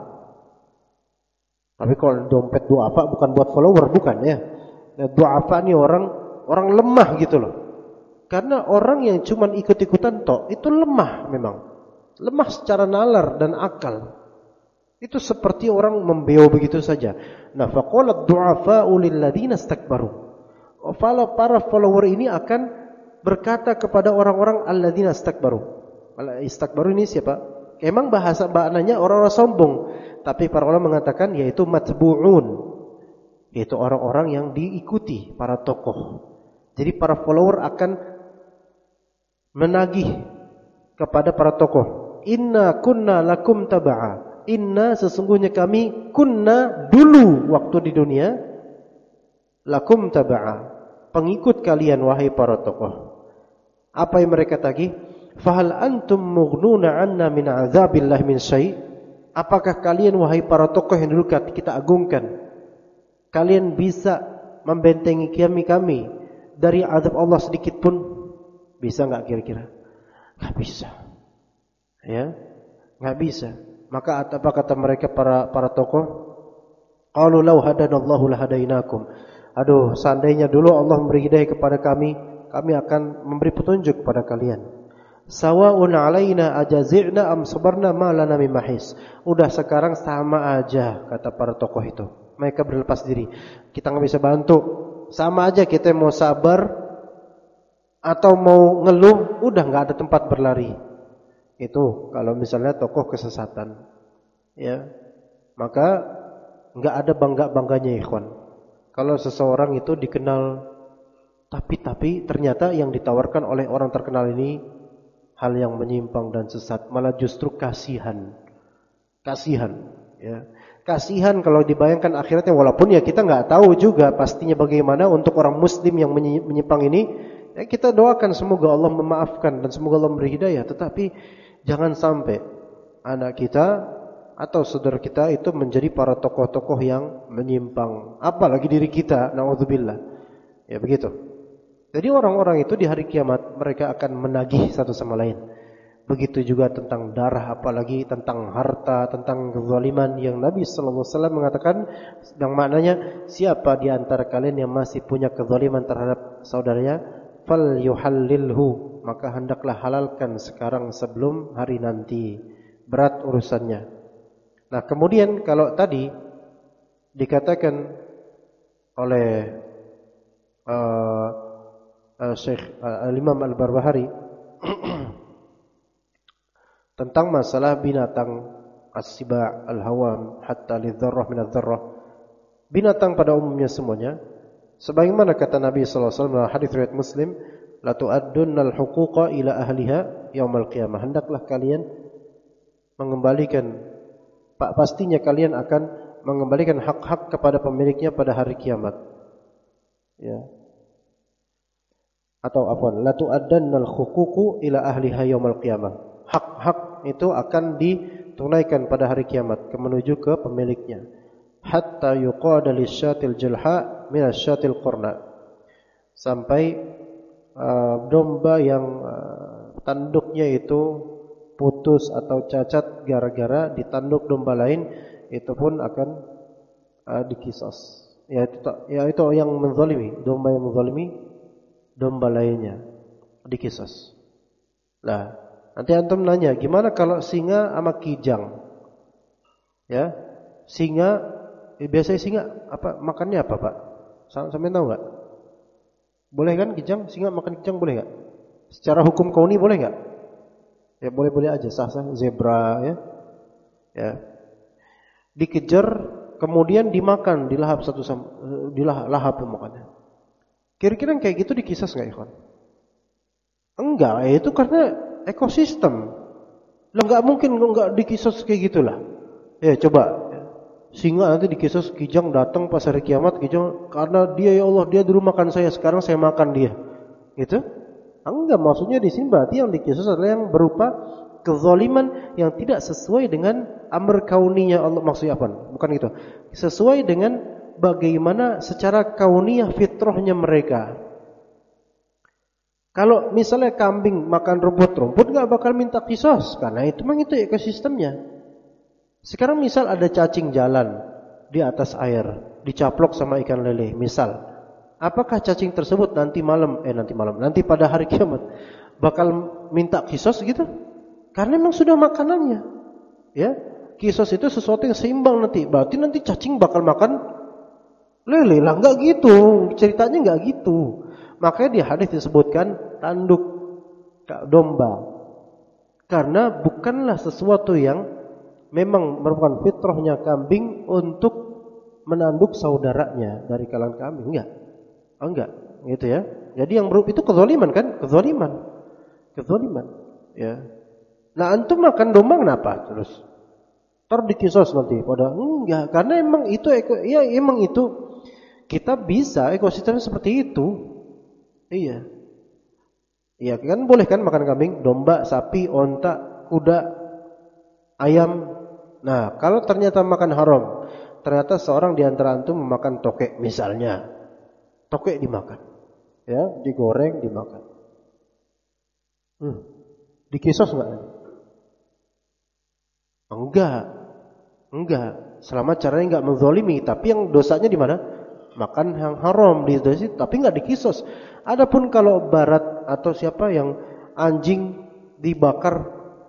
Tapi kalau dompet du'afa bukan buat follower, bukan ya. Du'afa ini orang lemah gitu loh. Karena orang yang cuman ikut-ikutan tok itu lemah memang. Lemah secara nalar dan akal. Itu seperti orang membeo begitu saja. Nah, faqalat du'afa'u lil ladzina istakbaru. Para follower ini akan berkata kepada orang-orang alladzina istakbaru. Istakbaru ini siapa? Emang bahasa maknanya orang-orang sombong, tapi para ulama mengatakan yaitu matbu'un. Yaitu orang-orang yang diikuti para tokoh. Jadi para follower akan menagih kepada para tokoh. Inna kunna lakum taba'a. Inna sesungguhnya kami kunna dulu waktu di dunia lakum taba'a, pengikut kalian wahai para tokoh. Apa yang mereka tagih? Fahal antum mughnuna 'anna min 'adzabillahi min syai'? Apakah kalian wahai para tokoh yang dulu kita agungkan, kalian bisa membentengi kami dari azab Allah sedikit pun? Bisa enggak kira-kira? Enggak bisa. Ya, enggak bisa. Maka apa kata mereka para tokoh? Qalu law hadanallahu lahadainakum. Aduh, seandainya dulu Allah memberi hidayah kepada kami akan memberi petunjuk kepada kalian. Sawa'un 'alaina ajazi'na am sabarna ma lana min mahis. Udah sekarang sama aja kata para tokoh itu. Mereka berlepas diri. Kita enggak bisa bantu. Sama aja kita mau sabar atau mau ngeluh, udah enggak ada tempat berlari. Itu kalau misalnya tokoh kesesatan, ya, maka enggak ada bangga-bangganya, ikhwan. Kalau seseorang itu dikenal, tapi ternyata yang ditawarkan oleh orang terkenal ini hal yang menyimpang dan sesat, malah justru kasihan, ya. Kasihan kalau dibayangkan akhiratnya, walaupun ya kita enggak tahu juga pastinya bagaimana untuk orang muslim yang menyimpang ini. Ya, kita doakan semoga Allah memaafkan dan semoga Allah memberi hidayah, tetapi jangan sampai anak kita atau saudara kita itu menjadi para tokoh-tokoh yang menyimpang, apalagi diri kita, naudzubillah. Ya begitu. Jadi orang-orang itu di hari kiamat mereka akan menagih satu sama lain. Begitu juga tentang darah, apalagi tentang harta, tentang kezaliman yang Nabi sallallahu alaihi wasallam mengatakan, yang maknanya siapa di antara kalian yang masih punya kezaliman terhadap saudaranya, falyuhallilhu, maka hendaklah halalkan sekarang sebelum hari nanti. Berat urusannya. Nah, kemudian kalau tadi dikatakan oleh Syekh Al-Imam Al-Barbahari tentang masalah binatang as-siba' al-hawam hatta lidh-dharrah min adh-dharrah, binatang pada umumnya semuanya, sebagaimana kata Nabi sallallahu alaihi wasallam dalam hadis riwayat Muslim, la tu'addunnal huquqa ila ahliha yaumal qiyamah, hendaklah kalian mengembalikan, pastinya kalian akan mengembalikan hak-hak kepada pemiliknya pada hari kiamat. Ya. Atau apa? La tu'addannal huququ ila ahliha yaumal qiyamah. Hak-hak itu akan ditunaikan pada hari kiamat menuju ke pemiliknya. Hatta yuqada lisyatil jalha min asyatil qurna. Sampai domba yang tanduknya itu putus atau cacat gara-gara ditanduk domba lain, itu pun akan dikisos. Itu yang menzalimi, domba yang menzalimi domba lainnya dikisos. Nah, nanti antum nanya, gimana kalau singa sama kijang? Ya, singa, biasanya singa apa makannya apa, Pak? Sampai tahu enggak? Boleh kan kijang, singa makan kijang boleh enggak? Secara hukum kauni boleh enggak? Ya boleh-boleh aja, sah-sah. Zebra ya. Ya. Dikejar kemudian dimakan, dilahap dilahap makannya. Kira-kira kayak gitu dikisas enggak, ikhwan? Enggak, itu karena ekosistem. Lah enggak mungkin enggak dikisas kayak gitulah. Ya coba singa nanti dikisas, kijang datang pas hari kiamat, kijang karena dia, ya Allah, dia dulu makan saya, sekarang saya makan dia. Gitu? Enggak, maksudnya di sini berarti yang dikisas adalah yang berupa kezaliman yang tidak sesuai dengan amr kauninya Allah. Maksudnya apa? Bukan itu. Sesuai dengan bagaimana secara kauniyah fitrahnya mereka. Kalau misalnya kambing makan rumput enggak bakal minta kisos, karena itu memang itu ekosistemnya. Sekarang misal ada cacing jalan di atas air, dicaplok sama ikan lele, misal. Apakah cacing tersebut nanti pada hari kiamat bakal minta kisos gitu? Karena memang sudah makanannya. Ya, kisos itu sesuatu yang seimbang nanti. Berarti nanti cacing bakal makan lele lah, enggak gitu. Ceritanya enggak gitu. Makanya di hadis disebutkan tanduk domba. Karena bukanlah sesuatu yang memang merupakan fitrahnya kambing untuk menanduk saudaranya dari kalangan kambing, enggak, gitu ya. Jadi yang itu kezaliman kan? Kezaliman, ya. Nah, antum makan domba kenapa? Terus dikisos nanti pada enggak, karena emang itu emang itu kita bisa ekosistemnya seperti itu. Iya. Iya kan, boleh kan makan kambing, domba, sapi, onta, kuda, ayam. Nah, kalau ternyata makan haram, ternyata seorang di antara antum memakan tokek misalnya. Tokek dimakan. Ya, digoreng, dimakan. Dikisos enggak? Enggak. Selama caranya enggak menzalimi, tapi yang dosanya di mana? Makan yang haram di situ, tapi enggak dikisos. Adapun kalau barat atau siapa yang anjing dibakar,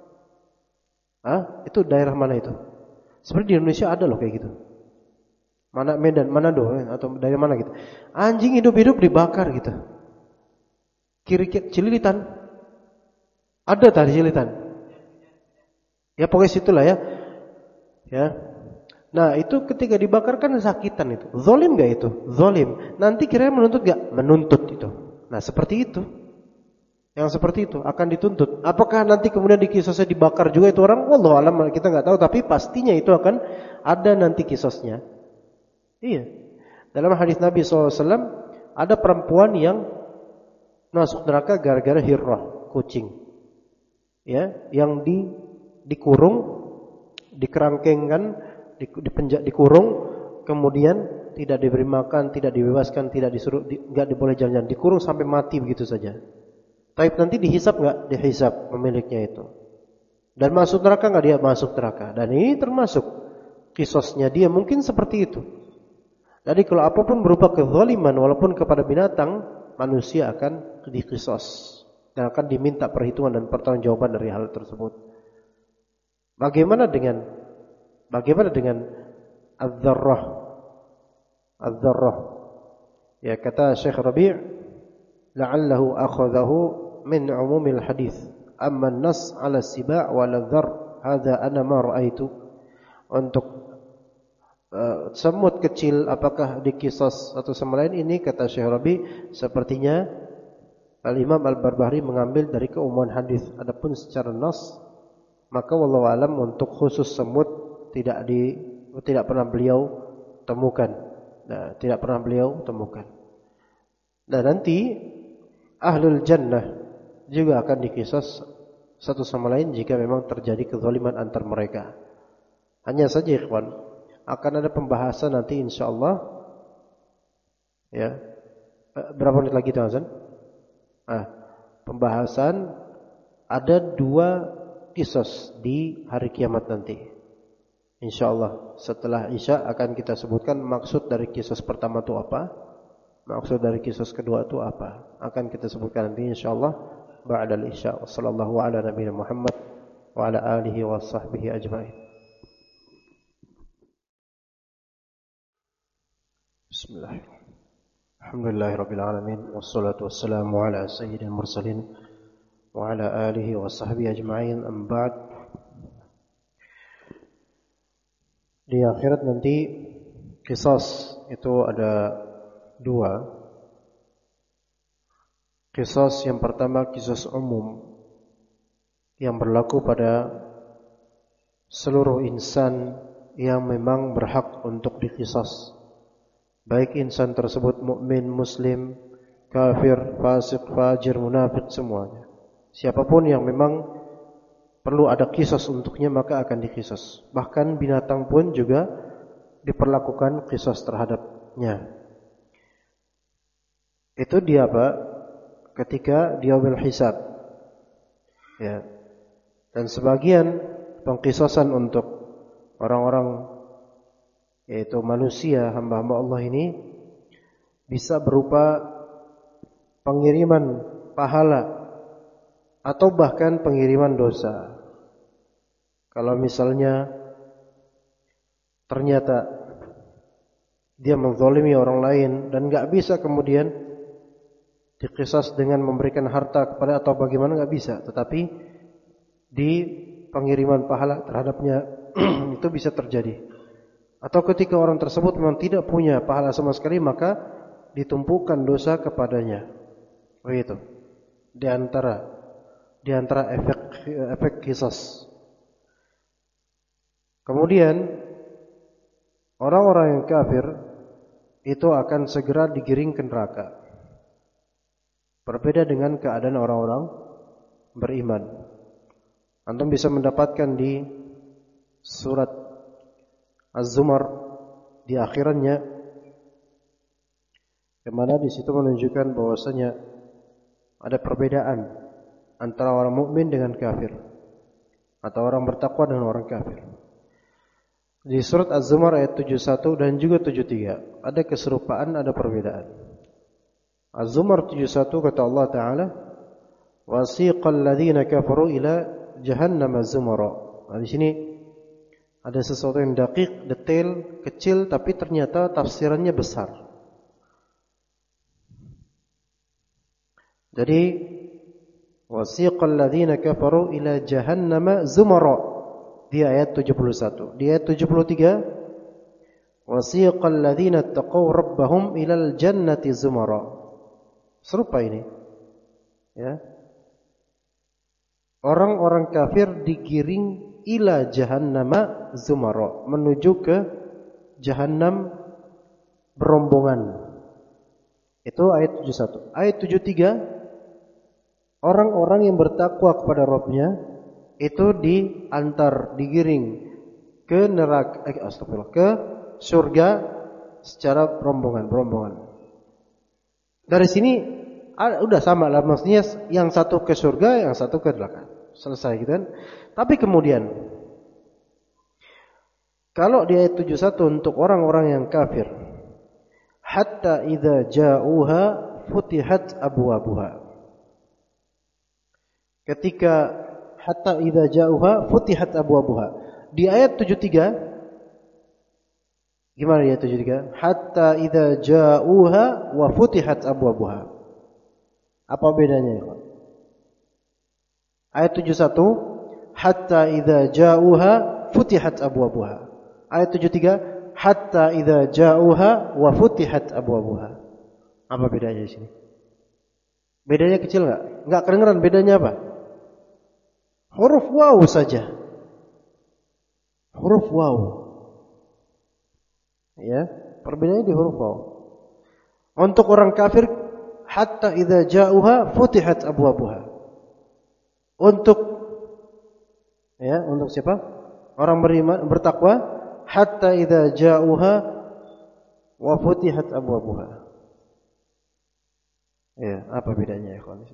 itu daerah mana itu? Seperti di Indonesia ada loh kayak gitu. Mana Medan, Manado atau dari mana gitu. Anjing hidup-hidup dibakar gitu. Cililitan. Ada tadi Cililitan. Ya pokoknya situlah ya. Ya. Nah, itu ketika dibakar kan sakitan itu. Zalim enggak itu? Zalim. Nanti kira-kira menuntut enggak? Menuntut itu. Nah, seperti itu. Yang seperti itu akan dituntut. Apakah nanti kemudian dikisosnya dibakar juga itu orang? Wallahu alam, kita enggak tahu, tapi pastinya itu akan ada nanti kisosnya. Iya. Dalam hadis Nabi SAW ada perempuan yang masuk neraka gara-gara hirrah, kucing. Ya, yang dikurung, dikerangkengkan, dikurung, kemudian tidak diberi makan, tidak dibebaskan, tidak disuruh, enggak boleh jalan-jalan, dikurung sampai mati begitu saja. Tapi nanti dihisab enggak? Dihisab pemiliknya itu. Dan masuk neraka enggak dia masuk neraka. Dan ini termasuk qisasnya dia mungkin seperti itu. Jadi kalau apapun berupa kezaliman walaupun kepada binatang, manusia akan diqisas dan akan diminta perhitungan dan pertanggungjawaban dari hal tersebut. Bagaimana dengan az-zarrah? Az-zarrah. Ya kata Syekh Rabi', la'allahu akhadhahu min umumil hadis. Amma an-nas 'ala as-siba' wal dzar, hadza ana ma ra'aitu. Untuk semut kecil apakah dikisas satu sama lain, ini kata Syekh Rabi' sepertinya Al-Imam Al-Barbahari mengambil dari keumuman hadis. Adapun secara nas, maka wallahu alam untuk khusus semut tidak pernah beliau temukan. Nah, tidak pernah beliau temukan. Dan nanti ahlul jannah juga akan dikisas satu sama lain jika memang terjadi kezaliman antar mereka. Hanya saja ikhwan, akan ada pembahasan nanti insyaallah. Ya. Berapa menit lagi tuan Hasan? Pembahasan ada 2 kisah di hari kiamat nanti. InsyaAllah setelah Isya akan kita sebutkan maksud dari kisah pertama itu apa, maksud dari kisah kedua itu apa, akan kita sebutkan nanti insyaAllah ba'dal Isya. Wassallallahu ala nabiyina Muhammad wa ala alihi wa sahbihi ajma'in. Bismillahirrahmanirrahim. Alhamdulillahirabbil alamin wassalatu wassalamu ala sayyidil mursalin wa ala alihi wa sahbihi ajma'in. Amma ba'd. Di akhirat nanti qisas itu ada 2. Qisas yang pertama qisas umum yang berlaku pada seluruh insan yang memang berhak untuk diqisas. Baik insan tersebut mukmin, muslim, kafir, fasik, fajir, munafik, semuanya. Siapapun yang memang perlu ada qisas untuknya maka akan diqisas. Bahkan binatang pun juga diperlakukan qisas terhadapnya. Itu dia apa? Ketika dia berhisab. Ya. Dan sebagian pengqisasan untuk orang-orang yaitu manusia, hamba-hamba Allah ini bisa berupa pengiriman pahala atau bahkan pengiriman dosa. Kalau misalnya ternyata dia menzalimi orang lain dan enggak bisa kemudian diqisas dengan memberikan harta kepada atau bagaimana, enggak bisa, tetapi di pengiriman pahala terhadapnya itu bisa terjadi. Atau ketika orang tersebut memang tidak punya pahala sama sekali maka ditumpukan dosa kepadanya. Begitu. Di antara efek qisas. Kemudian orang-orang yang kafir itu akan segera digiring ke neraka. Berbeda dengan keadaan orang-orang beriman. Antum bisa mendapatkan di surat Az-Zumar di akhirannya, yang mana di situ menunjukkan bahwasanya ada perbedaan antara orang mukmin dengan kafir, atau orang bertakwa dengan orang kafir. Di surat Az-Zumar ayat 71 dan juga 73 ada keserupaan, ada perbedaan. Az-Zumar 71 kata Allah Ta'ala, wasiqal ladzina kafaru ila jahannam zumara. Nah, di sini ada sesuatu yang daqiq, detail, kecil, tapi ternyata tafsirannya besar. Jadi wasiqal ladzina kafaru ila jahannam zumara di ayat 71. Di ayat 73 wasiqal ladzina taqaw rabbahum ilal jannati zumara. Serupa ini. Ya. Orang-orang kafir digiring ila jahannama zumara, menuju ke jahannam berombongan. Itu ayat 71. Ayat 73, orang-orang yang bertakwa kepada Rabb-nya itu digiring ke neraka, ke surga secara berombongan. Dari sini udah sama lah, maksudnya yang satu ke surga, yang satu ke neraka. selesai gitu kan. Tapi kemudian kalau di ayat 71 untuk orang-orang yang kafir, hatta idza ja'uha futihat abwabuha. Ketika hatta idza ja'uha futihat abwabuha. Di ayat 73 gimana ya 73? Hatta idza ja'uha wa futihat abwabuha. Apa bedanya ya? Ayat 71 hatta idza ja'uha futihat abwabuha. Ayat 73 hatta idza ja'uha wa futihat abwabuha. Apa bedanya di sini? Bedanya kecil enggak? Enggak kedengeran bedanya apa? Huruf waw saja. Huruf waw. Ya, perbedaannya di huruf waw. Untuk orang kafir hatta idza ja'uha futihat abwabuha. Untuk siapa? Orang beriman bertakwa hatta idza ja'uha wa futihat abwabuha. Ya, apa bedanya ya kawan?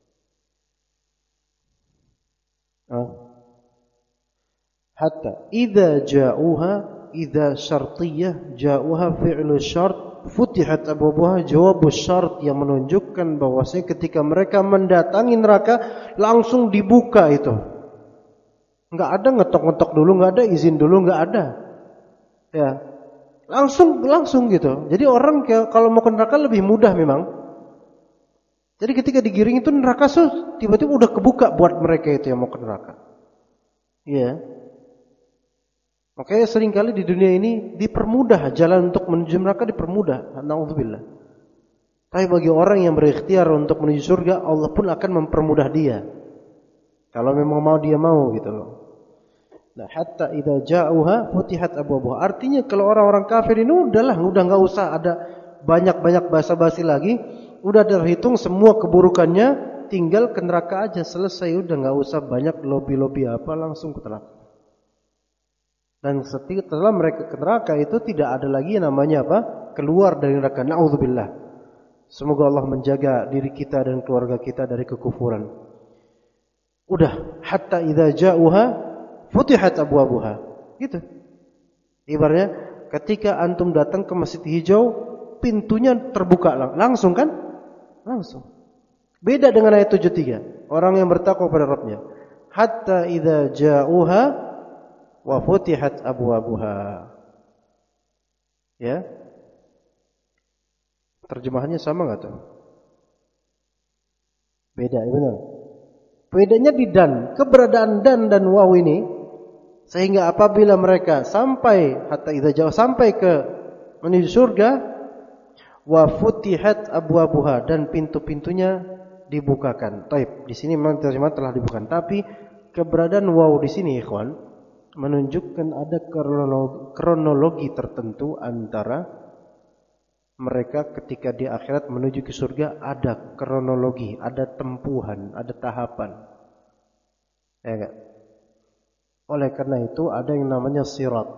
Hatta idza ja'uha, idza syartiyah, ja'uha fi'lu syart, futihat abwabuha jawab syart yang menunjukkan bahwasanya ketika mereka mendatangi neraka langsung dibuka itu. Enggak ada ngetok-ngetok dulu, enggak ada izin dulu, enggak ada. Ya. Langsung gitu. Jadi orang kalau mau ke neraka lebih mudah memang. Jadi ketika digiring itu neraka tiba-tiba udah kebuka buat mereka itu yang mau ke neraka. Iya. Makanya seringkali di dunia ini dipermudah jalan untuk menuju neraka dipermudah. Nauzubillah. Tapi bagi orang yang berikhtiar untuk menuju surga, Allah pun akan mempermudah dia. Kalau memang mau dia mau gitu loh. Nah, hatta idza ja'uha futihat abwabuha. Artinya kalau orang-orang kafir ini udah enggak usah ada banyak-banyak basa-basi lagi, udah terhitung semua keburukannya, tinggal ke neraka aja selesai, udah enggak usah banyak lobi-lobi apa, langsung ke neraka. Dan setelah mereka ke neraka itu tidak ada lagi yang namanya apa? Keluar dari neraka. Nauzubillah. Semoga Allah menjaga diri kita dan keluarga kita dari kekufuran. Udah, hatta idza ja'uha futihat abwabuha. Gitu. Ibaratnya ketika antum datang ke Masjid Hijau, pintunya terbuka langsung kan? Langsung. Beda dengan ayat 73. Orang yang bertakwa pada Rabbnya. Hatta idza ja'uha wa futihat abwabuha. Ya. Terjemahannya sama enggak tuh? Beda, ya benar. Bedanya di dan, keberadaan dan waw ini sehingga apabila mereka sampai hatta idza jauh sampai ke menuju surga wa futihat abwabuha dan pintu-pintunya dibukakan. Taib, di sini memang terjemahan telah dibukakan, tapi keberadaan waw di sini ikhwan menunjukkan ada kronologi tertentu antara mereka ketika di akhirat menuju ke surga, ada kronologi, ada tempuhan, ada tahapan. Ya enggak? Oleh karena itu ada yang namanya sirat.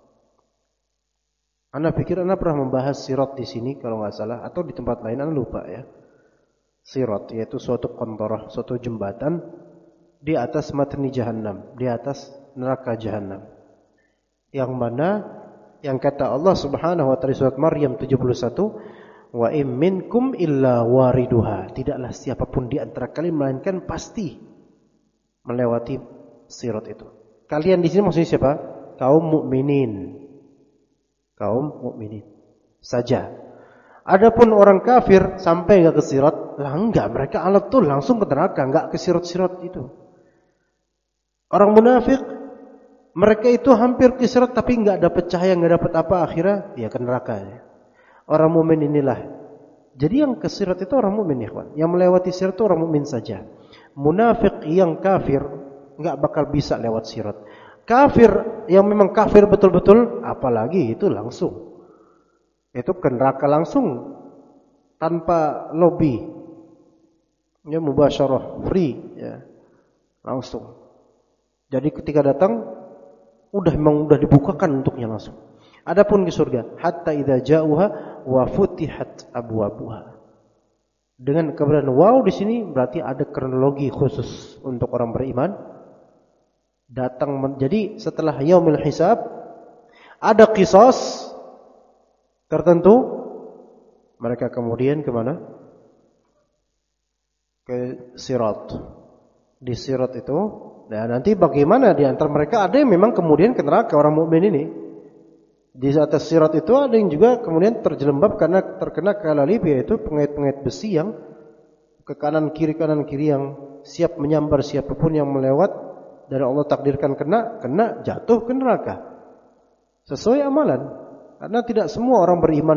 Ana pikir Ana pernah membahas sirat di sini kalau enggak salah, atau di tempat lain Ana lupa ya. Sirat yaitu suatu kontorah, suatu jembatan di atas matni jahannam, di atas neraka jahannam. Yang mana yang kata Allah Subhanahu wa taala surat Maryam 71, wa im minkum illa wariduha. Tidaklah siapapun di antara kalian melainkan pasti melewati sirat itu. Kalian di sini maksudnya siapa? Kaum mukminin. Kaum mukminin saja. Adapun orang kafir sampai enggak ke sirat, lah enggak, mereka alat tuh langsung ke neraka, enggak ke sirat-sirat itu. Orang munafik mereka itu hampir ke sirat tapi enggak dapat cahaya, enggak dapat apa, akhirnya ya ke neraka ya. Orang mukmin inilah. Jadi yang ke sirat itu orang mukmin ya, kawan. Yang melewati sirat itu orang mukmin saja. Munafik yang kafir enggak bakal bisa lewat sirat. Kafir yang memang kafir betul-betul, apalagi itu langsung. Itu ke neraka langsung tanpa lobby. Ya mubasyarah, free ya. Langsung. Jadi ketika datang memang udah dibukakan untuknya langsung. Adapun di surga, hatta idza ja'uha wa futihat abwabuha. Dengan keberadaan waw di sini berarti ada kronologi khusus untuk orang beriman datang. Jadi setelah yaumil hisab ada qisas tertentu, mereka kemudian kemana? Ke sirat. Di sirat itu, nah nanti bagaimana di antara mereka ada yang memang kemudian ke neraka orang mukmin ini. Di atas sirat itu ada yang juga kemudian terjelembab karena terkena kalalib, yaitu pengait-pengait besi yang ke kanan kiri yang siap menyambar siapapun yang melewat, dari Allah takdirkan kena jatuh ke neraka sesuai amalan. Karena tidak semua orang beriman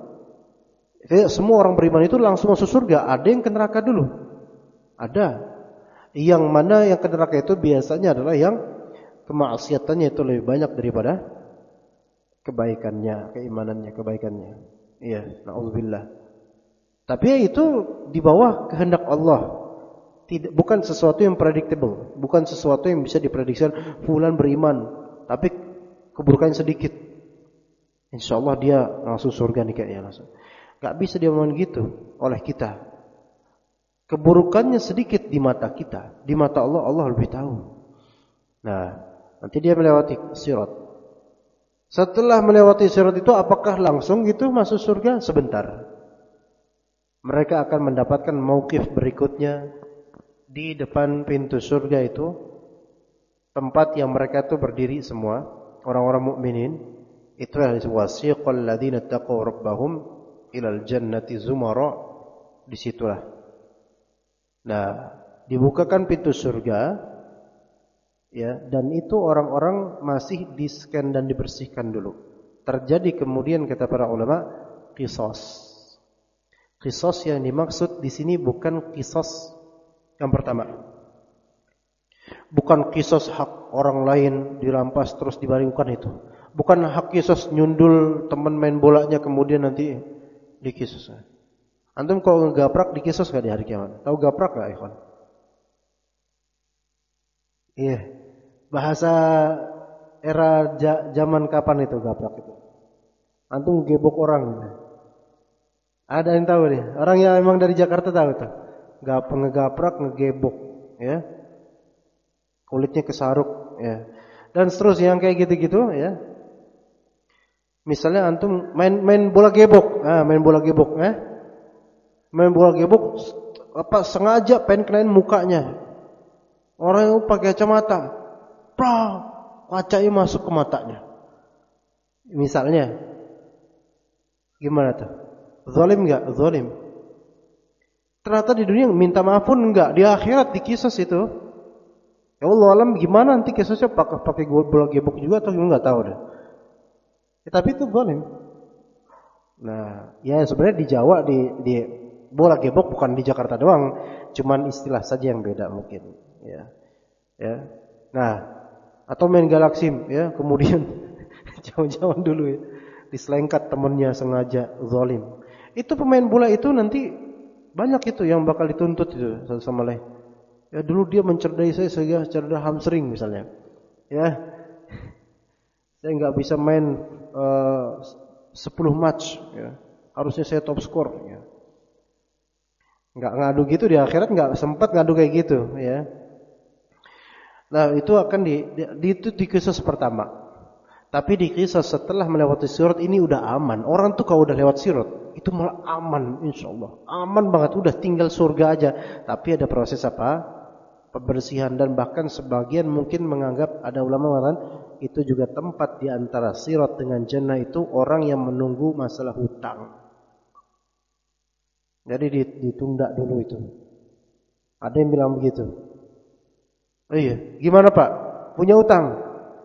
itu langsung masuk surga, ada yang ke neraka dulu. Ada. Yang mana yang ke neraka itu biasanya adalah yang kemaksiatannya itu lebih banyak daripada kebaikannya, keimanannya, kebaikannya. Iya, na'udzubillah. Tapi itu di bawah kehendak Allah. Bukan sesuatu yang predictable, bukan sesuatu yang bisa diprediksi fulan beriman, tapi keburukannya sedikit. Insyaallah dia langsung surga nih kayaknya langsung. Enggak bisa dia ngomong gitu oleh kita. Keburukannya sedikit di mata kita, di mata Allah, Allah lebih tahu. Nah, nanti dia melewati sirat. Setelah melewati sirat itu, apakah langsung gitu masuk surga? Sebentar. Mereka akan mendapatkan mauqif berikutnya di depan pintu surga itu, tempat yang mereka itu berdiri semua, orang-orang mukminin. Itu yang disebut wasiqal ladzina taqaw rabbahum ilal jannati zumara. Disitulah. Nah, dibukakan pintu surga, ya, dan itu orang-orang masih di-scan dan dibersihkan dulu. Terjadi kemudian kata para ulama qisas. Qisas yang dimaksud di sini bukan qisas yang pertama. Bukan qisas hak orang lain dirampas terus dibaringkan itu. Bukan hak qisas nyundul teman main bolanya kemudian nanti diqisas. Antum kalau ngegaprak dikisos gak di hari kiamat? Tahu gaprak gak, ikhwan? Iya. Bahasa era zaman kapan itu gaprak itu? Antum gebok orang. Ada yang tahu nih? Orang yang emang dari Jakarta tahu tuh. Ngegaprak, ngegebok, ya. Kulitnya kesaruk, ya. Dan seterusnya yang kayak gitu-gitu, ya. Misalnya antum main bola gebok. Main bola gebok, ya. Main bola gebok sengaja pengen kenain mukanya. Orang yang pakai kacamata, kacanya masuk ke matanya. Misalnya, gimana tuh? Zalim enggak? Zalim. Ternyata di dunia minta maaf pun enggak, di akhirat dikisas itu. Ya Allah alam gimana nanti kisasnya pakai bola gebok juga atau enggak tahu deh. Ya, tapi itu zalim. Nah, ya sebenarnya di Jawa di bola gebok bukan di Jakarta doang, cuman istilah saja yang beda mungkin, ya. Ya. Nah, atau main galaksim, ya, kemudian jauh-jauh dulu ya, diselengkat temennya sengaja zalim. Itu pemain bola itu nanti banyak itu yang bakal dituntut itu satu sama lain. Ya dulu dia mencerdai saya sehingga cerdas hamstring misalnya. Ya. Saya enggak bisa main 10 match, ya. Harusnya saya top skor, ya. Enggak ngadu gitu di akhirat, enggak sempat ngadu kayak gitu, ya. Nah, itu akan di kisah pertama. Tapi di kisah setelah melewati sirat ini udah aman. Orang tuh kalau udah lewat sirat itu malah aman, insyaallah. Aman banget, udah tinggal surga aja. Tapi ada proses apa? Pembersihan, dan bahkan sebagian mungkin menganggap, ada ulama mengatakan itu juga tempat di antara sirat dengan jannah itu orang yang menunggu masalah hutang. Jadi ditunda dulu itu. Ada yang bilang begitu. Oh iya, gimana Pak? Punya utang?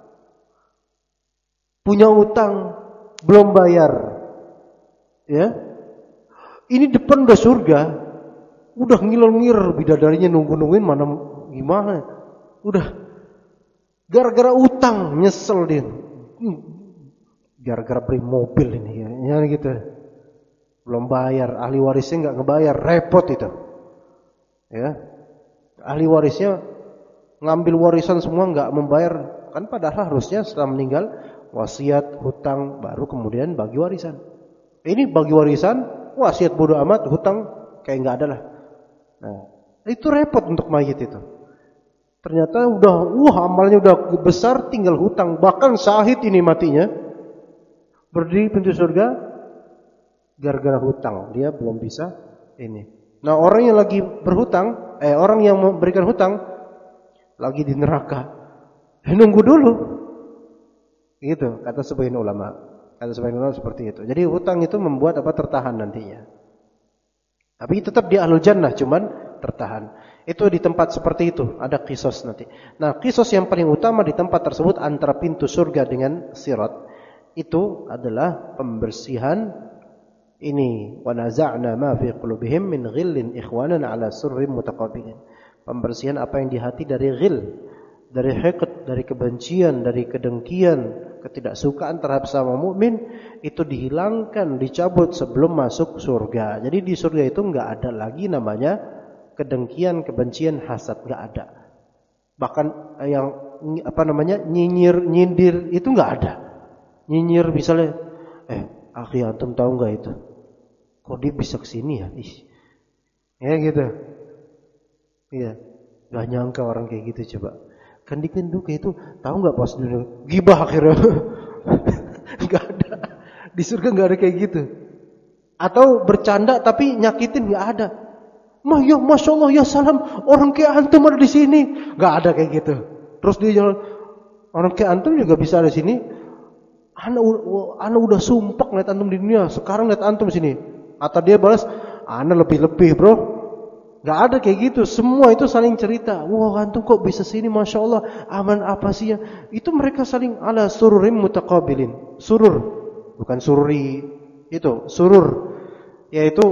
Punya utang, belum bayar. Ya. Ini depan udah surga. Udah ngilor-ngilor bidadarinya nunggu-nungguin mana gimana. Udah gara-gara utang nyesel dia. Gara-gara beli mobil ini ya gitu. Belum bayar, ahli warisnya enggak ngebayar, repot itu. Ya. Ahli warisnya ngambil warisan semua enggak membayar, kan padahal harusnya setelah meninggal wasiat, hutang, baru kemudian bagi warisan. Ini bagi warisan, wasiat bodo amat, hutang kayak nggak ada lah. Nah, itu repot untuk mayit itu. Ternyata udah, amalnya udah besar, tinggal hutang. Bahkan syahid ini matinya berdiri pintu surga gara-gara hutang. Dia belum bisa ini. Nah, orang yang lagi berhutang, orang yang memberikan hutang lagi di neraka. Nunggu dulu. Gitu, kata sebagian ulama. Kata sebagian ulama seperti itu. Jadi hutang itu membuat tertahan nantinya. Tapi tetap di ahlul jannah, cuman tertahan. Itu di tempat seperti itu, ada kisos nanti. Nah, kisos yang paling utama di tempat tersebut antara pintu surga dengan sirat itu adalah pembersihan ini. Wa naza'na ma fi qulubihim min ghillin ikhwanan ala surrin mutaqabilin. Pembersihan apa yang di hati dari ghil, dari hiqd, dari kebencian, dari kedengkian, ketidaksukaan terhadap sama mukmin itu dihilangkan, dicabut sebelum masuk surga. Jadi di surga itu enggak ada lagi namanya kedengkian, kebencian, hasad, enggak ada. Bahkan yang nyindir itu enggak ada. Nyinyir misalnya, akhi antum tahu enggak itu? Kok dia bisa kesini ya? Ya gitu. Iya. Enggak nyangka orang kayak gitu coba. Kan dikenduk itu tahu enggak pas dulu gibah akhirnya. Enggak ada. Di surga enggak ada kayak gitu. Atau bercanda tapi nyakitin enggak ada. Ya Masya Allah ya salam, orang kayak antum ada di sini. Enggak ada kayak gitu. Terus dia jalan, orang kayak antum juga bisa ada di sini. Ana udah sumpah lihat antum di dunia, sekarang lihat antum sini. Atau dia balas, ana lebih-lebih bro. Gak ada kayak gitu. Semua itu saling cerita. Wah antum kok bisa sini, Masya Allah. Aman apa sih ya? Itu mereka saling ala sururim mutaqabilin. Surur, bukan sururi. Itu surur, yaitu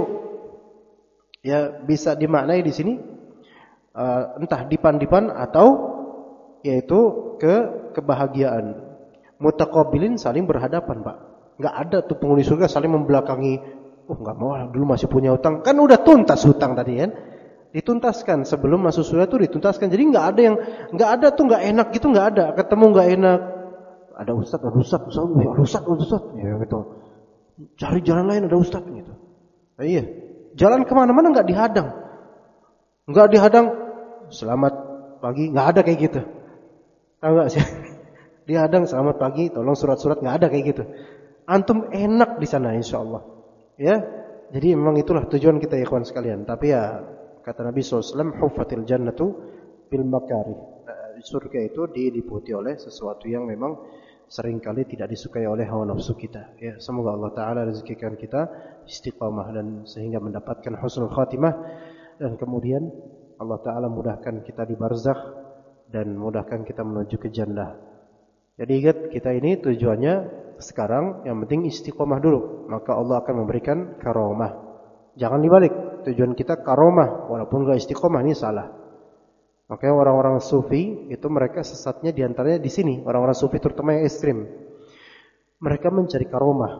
ya bisa dimaknai di sini entah dipan-dipan atau yaitu kebahagiaan. Mutaqabilin saling berhadapan, Pak. Enggak ada tuh penghuni surga saling membelakangi. Enggak mau, dulu masih punya hutang. Kan udah tuntas hutang tadi kan? Dituntaskan sebelum masuk surga tuh dituntaskan. Jadi enggak ada tuh enggak enak gitu, enggak ada. Ketemu enggak enak. Ada ustaz. Ya gitu. Cari jalan lain ada ustaz gitu. Nah, iya. Jalan kemana-mana enggak dihadang. Enggak dihadang. Selamat pagi, enggak ada kayak gitu. Tahu enggak sih? Dihadang selamat pagi, tolong surat-surat, enggak ada kayak gitu. Antum enak di sana insyaallah. Ya. Jadi memang itulah tujuan kita ya kawan sekalian. Tapi ya kata Nabi SAW, huffatil jannatu bil makarih. Surga itu diliputi oleh sesuatu yang memang seringkali tidak disukai oleh hawa nafsu kita. Ya, semoga Allah Taala rezekikan kita istiqamah dan sehingga mendapatkan husnul khatimah, dan kemudian Allah Taala mudahkan kita di barzakh dan mudahkan kita menuju ke jannah. Jadi ingat, kita ini tujuannya sekarang yang penting istiqamah dulu, maka Allah akan memberikan karomah. Jangan dibalik, tujuan kita karomah walaupun enggak istiqamah, ini salah. Makanya orang-orang sufi itu mereka sesatnya diantaranya di sini. Orang-orang sufi terutama yang ekstrim, mereka mencari karomah.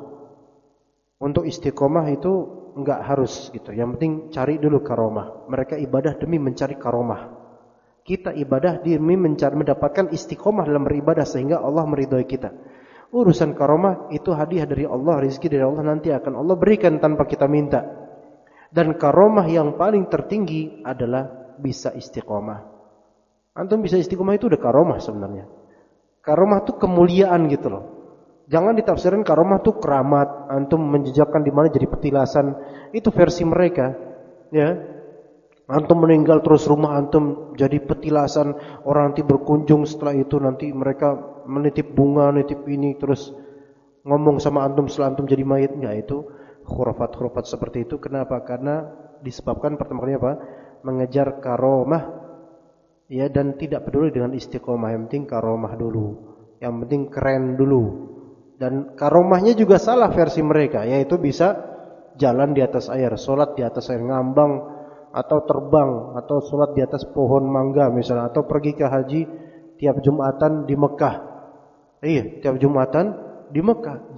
Untuk istiqomah itu enggak harus gitu. Yang penting cari dulu karomah. Mereka ibadah demi mencari karomah. Kita ibadah demi mendapatkan istiqomah dalam beribadah sehingga Allah meridhai kita. Urusan karomah itu hadiah dari Allah, rezeki dari Allah, nanti akan Allah berikan tanpa kita minta. Dan karomah yang paling tertinggi adalah bisa istiqomah. Antum bisa istiqomah itu udah karomah sebenarnya. Karomah itu kemuliaan gitu loh. Jangan ditafsirkan karomah itu keramat, antum menjejakkan di mana jadi petilasan. Itu versi mereka, ya. Antum meninggal terus rumah antum jadi petilasan, orang nanti berkunjung setelah itu, nanti mereka menitip bunga, nitip ini, terus ngomong sama antum setelah antum jadi mayit. Enggak, itu khurafat-khurafat seperti itu. Kenapa? Karena disebabkan pertama kalinya apa? Mengejar karomah, ya, dan tidak peduli dengan istiqomah. Yang penting karomah dulu, yang penting keren dulu. Dan karomahnya juga salah versi mereka, yaitu bisa jalan di atas air, sholat di atas air, ngambang atau terbang, atau sholat di atas pohon mangga misalnya, atau pergi ke haji tiap Jumatan di Mekah. Iya, tiap Jumatan di Mekah.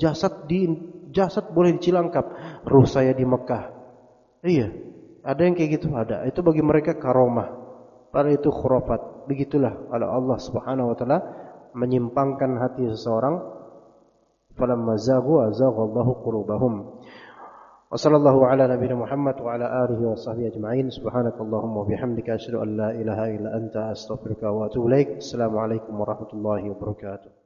Jasad boleh dicilangkap, ruh saya di Mekah. Iya, ada yang kayak gitu, ada. Itu bagi mereka karomah. Padahal itu khurafat. Begitulah kalau Allah Subhanahu wa taala menyimpangkan hati seseorang. Falamma zaghu azaghallahu qulubahum. Wassallallahu ala nabiyina Muhammad wa ala alihi wa sahbihi ajma'in. Subhanakallahumma wa bihamdika asyhadu an la ilaha illa anta astaghfiruka wa atubu ilaik. Assalamualaikum warahmatullahi wabarakatuh.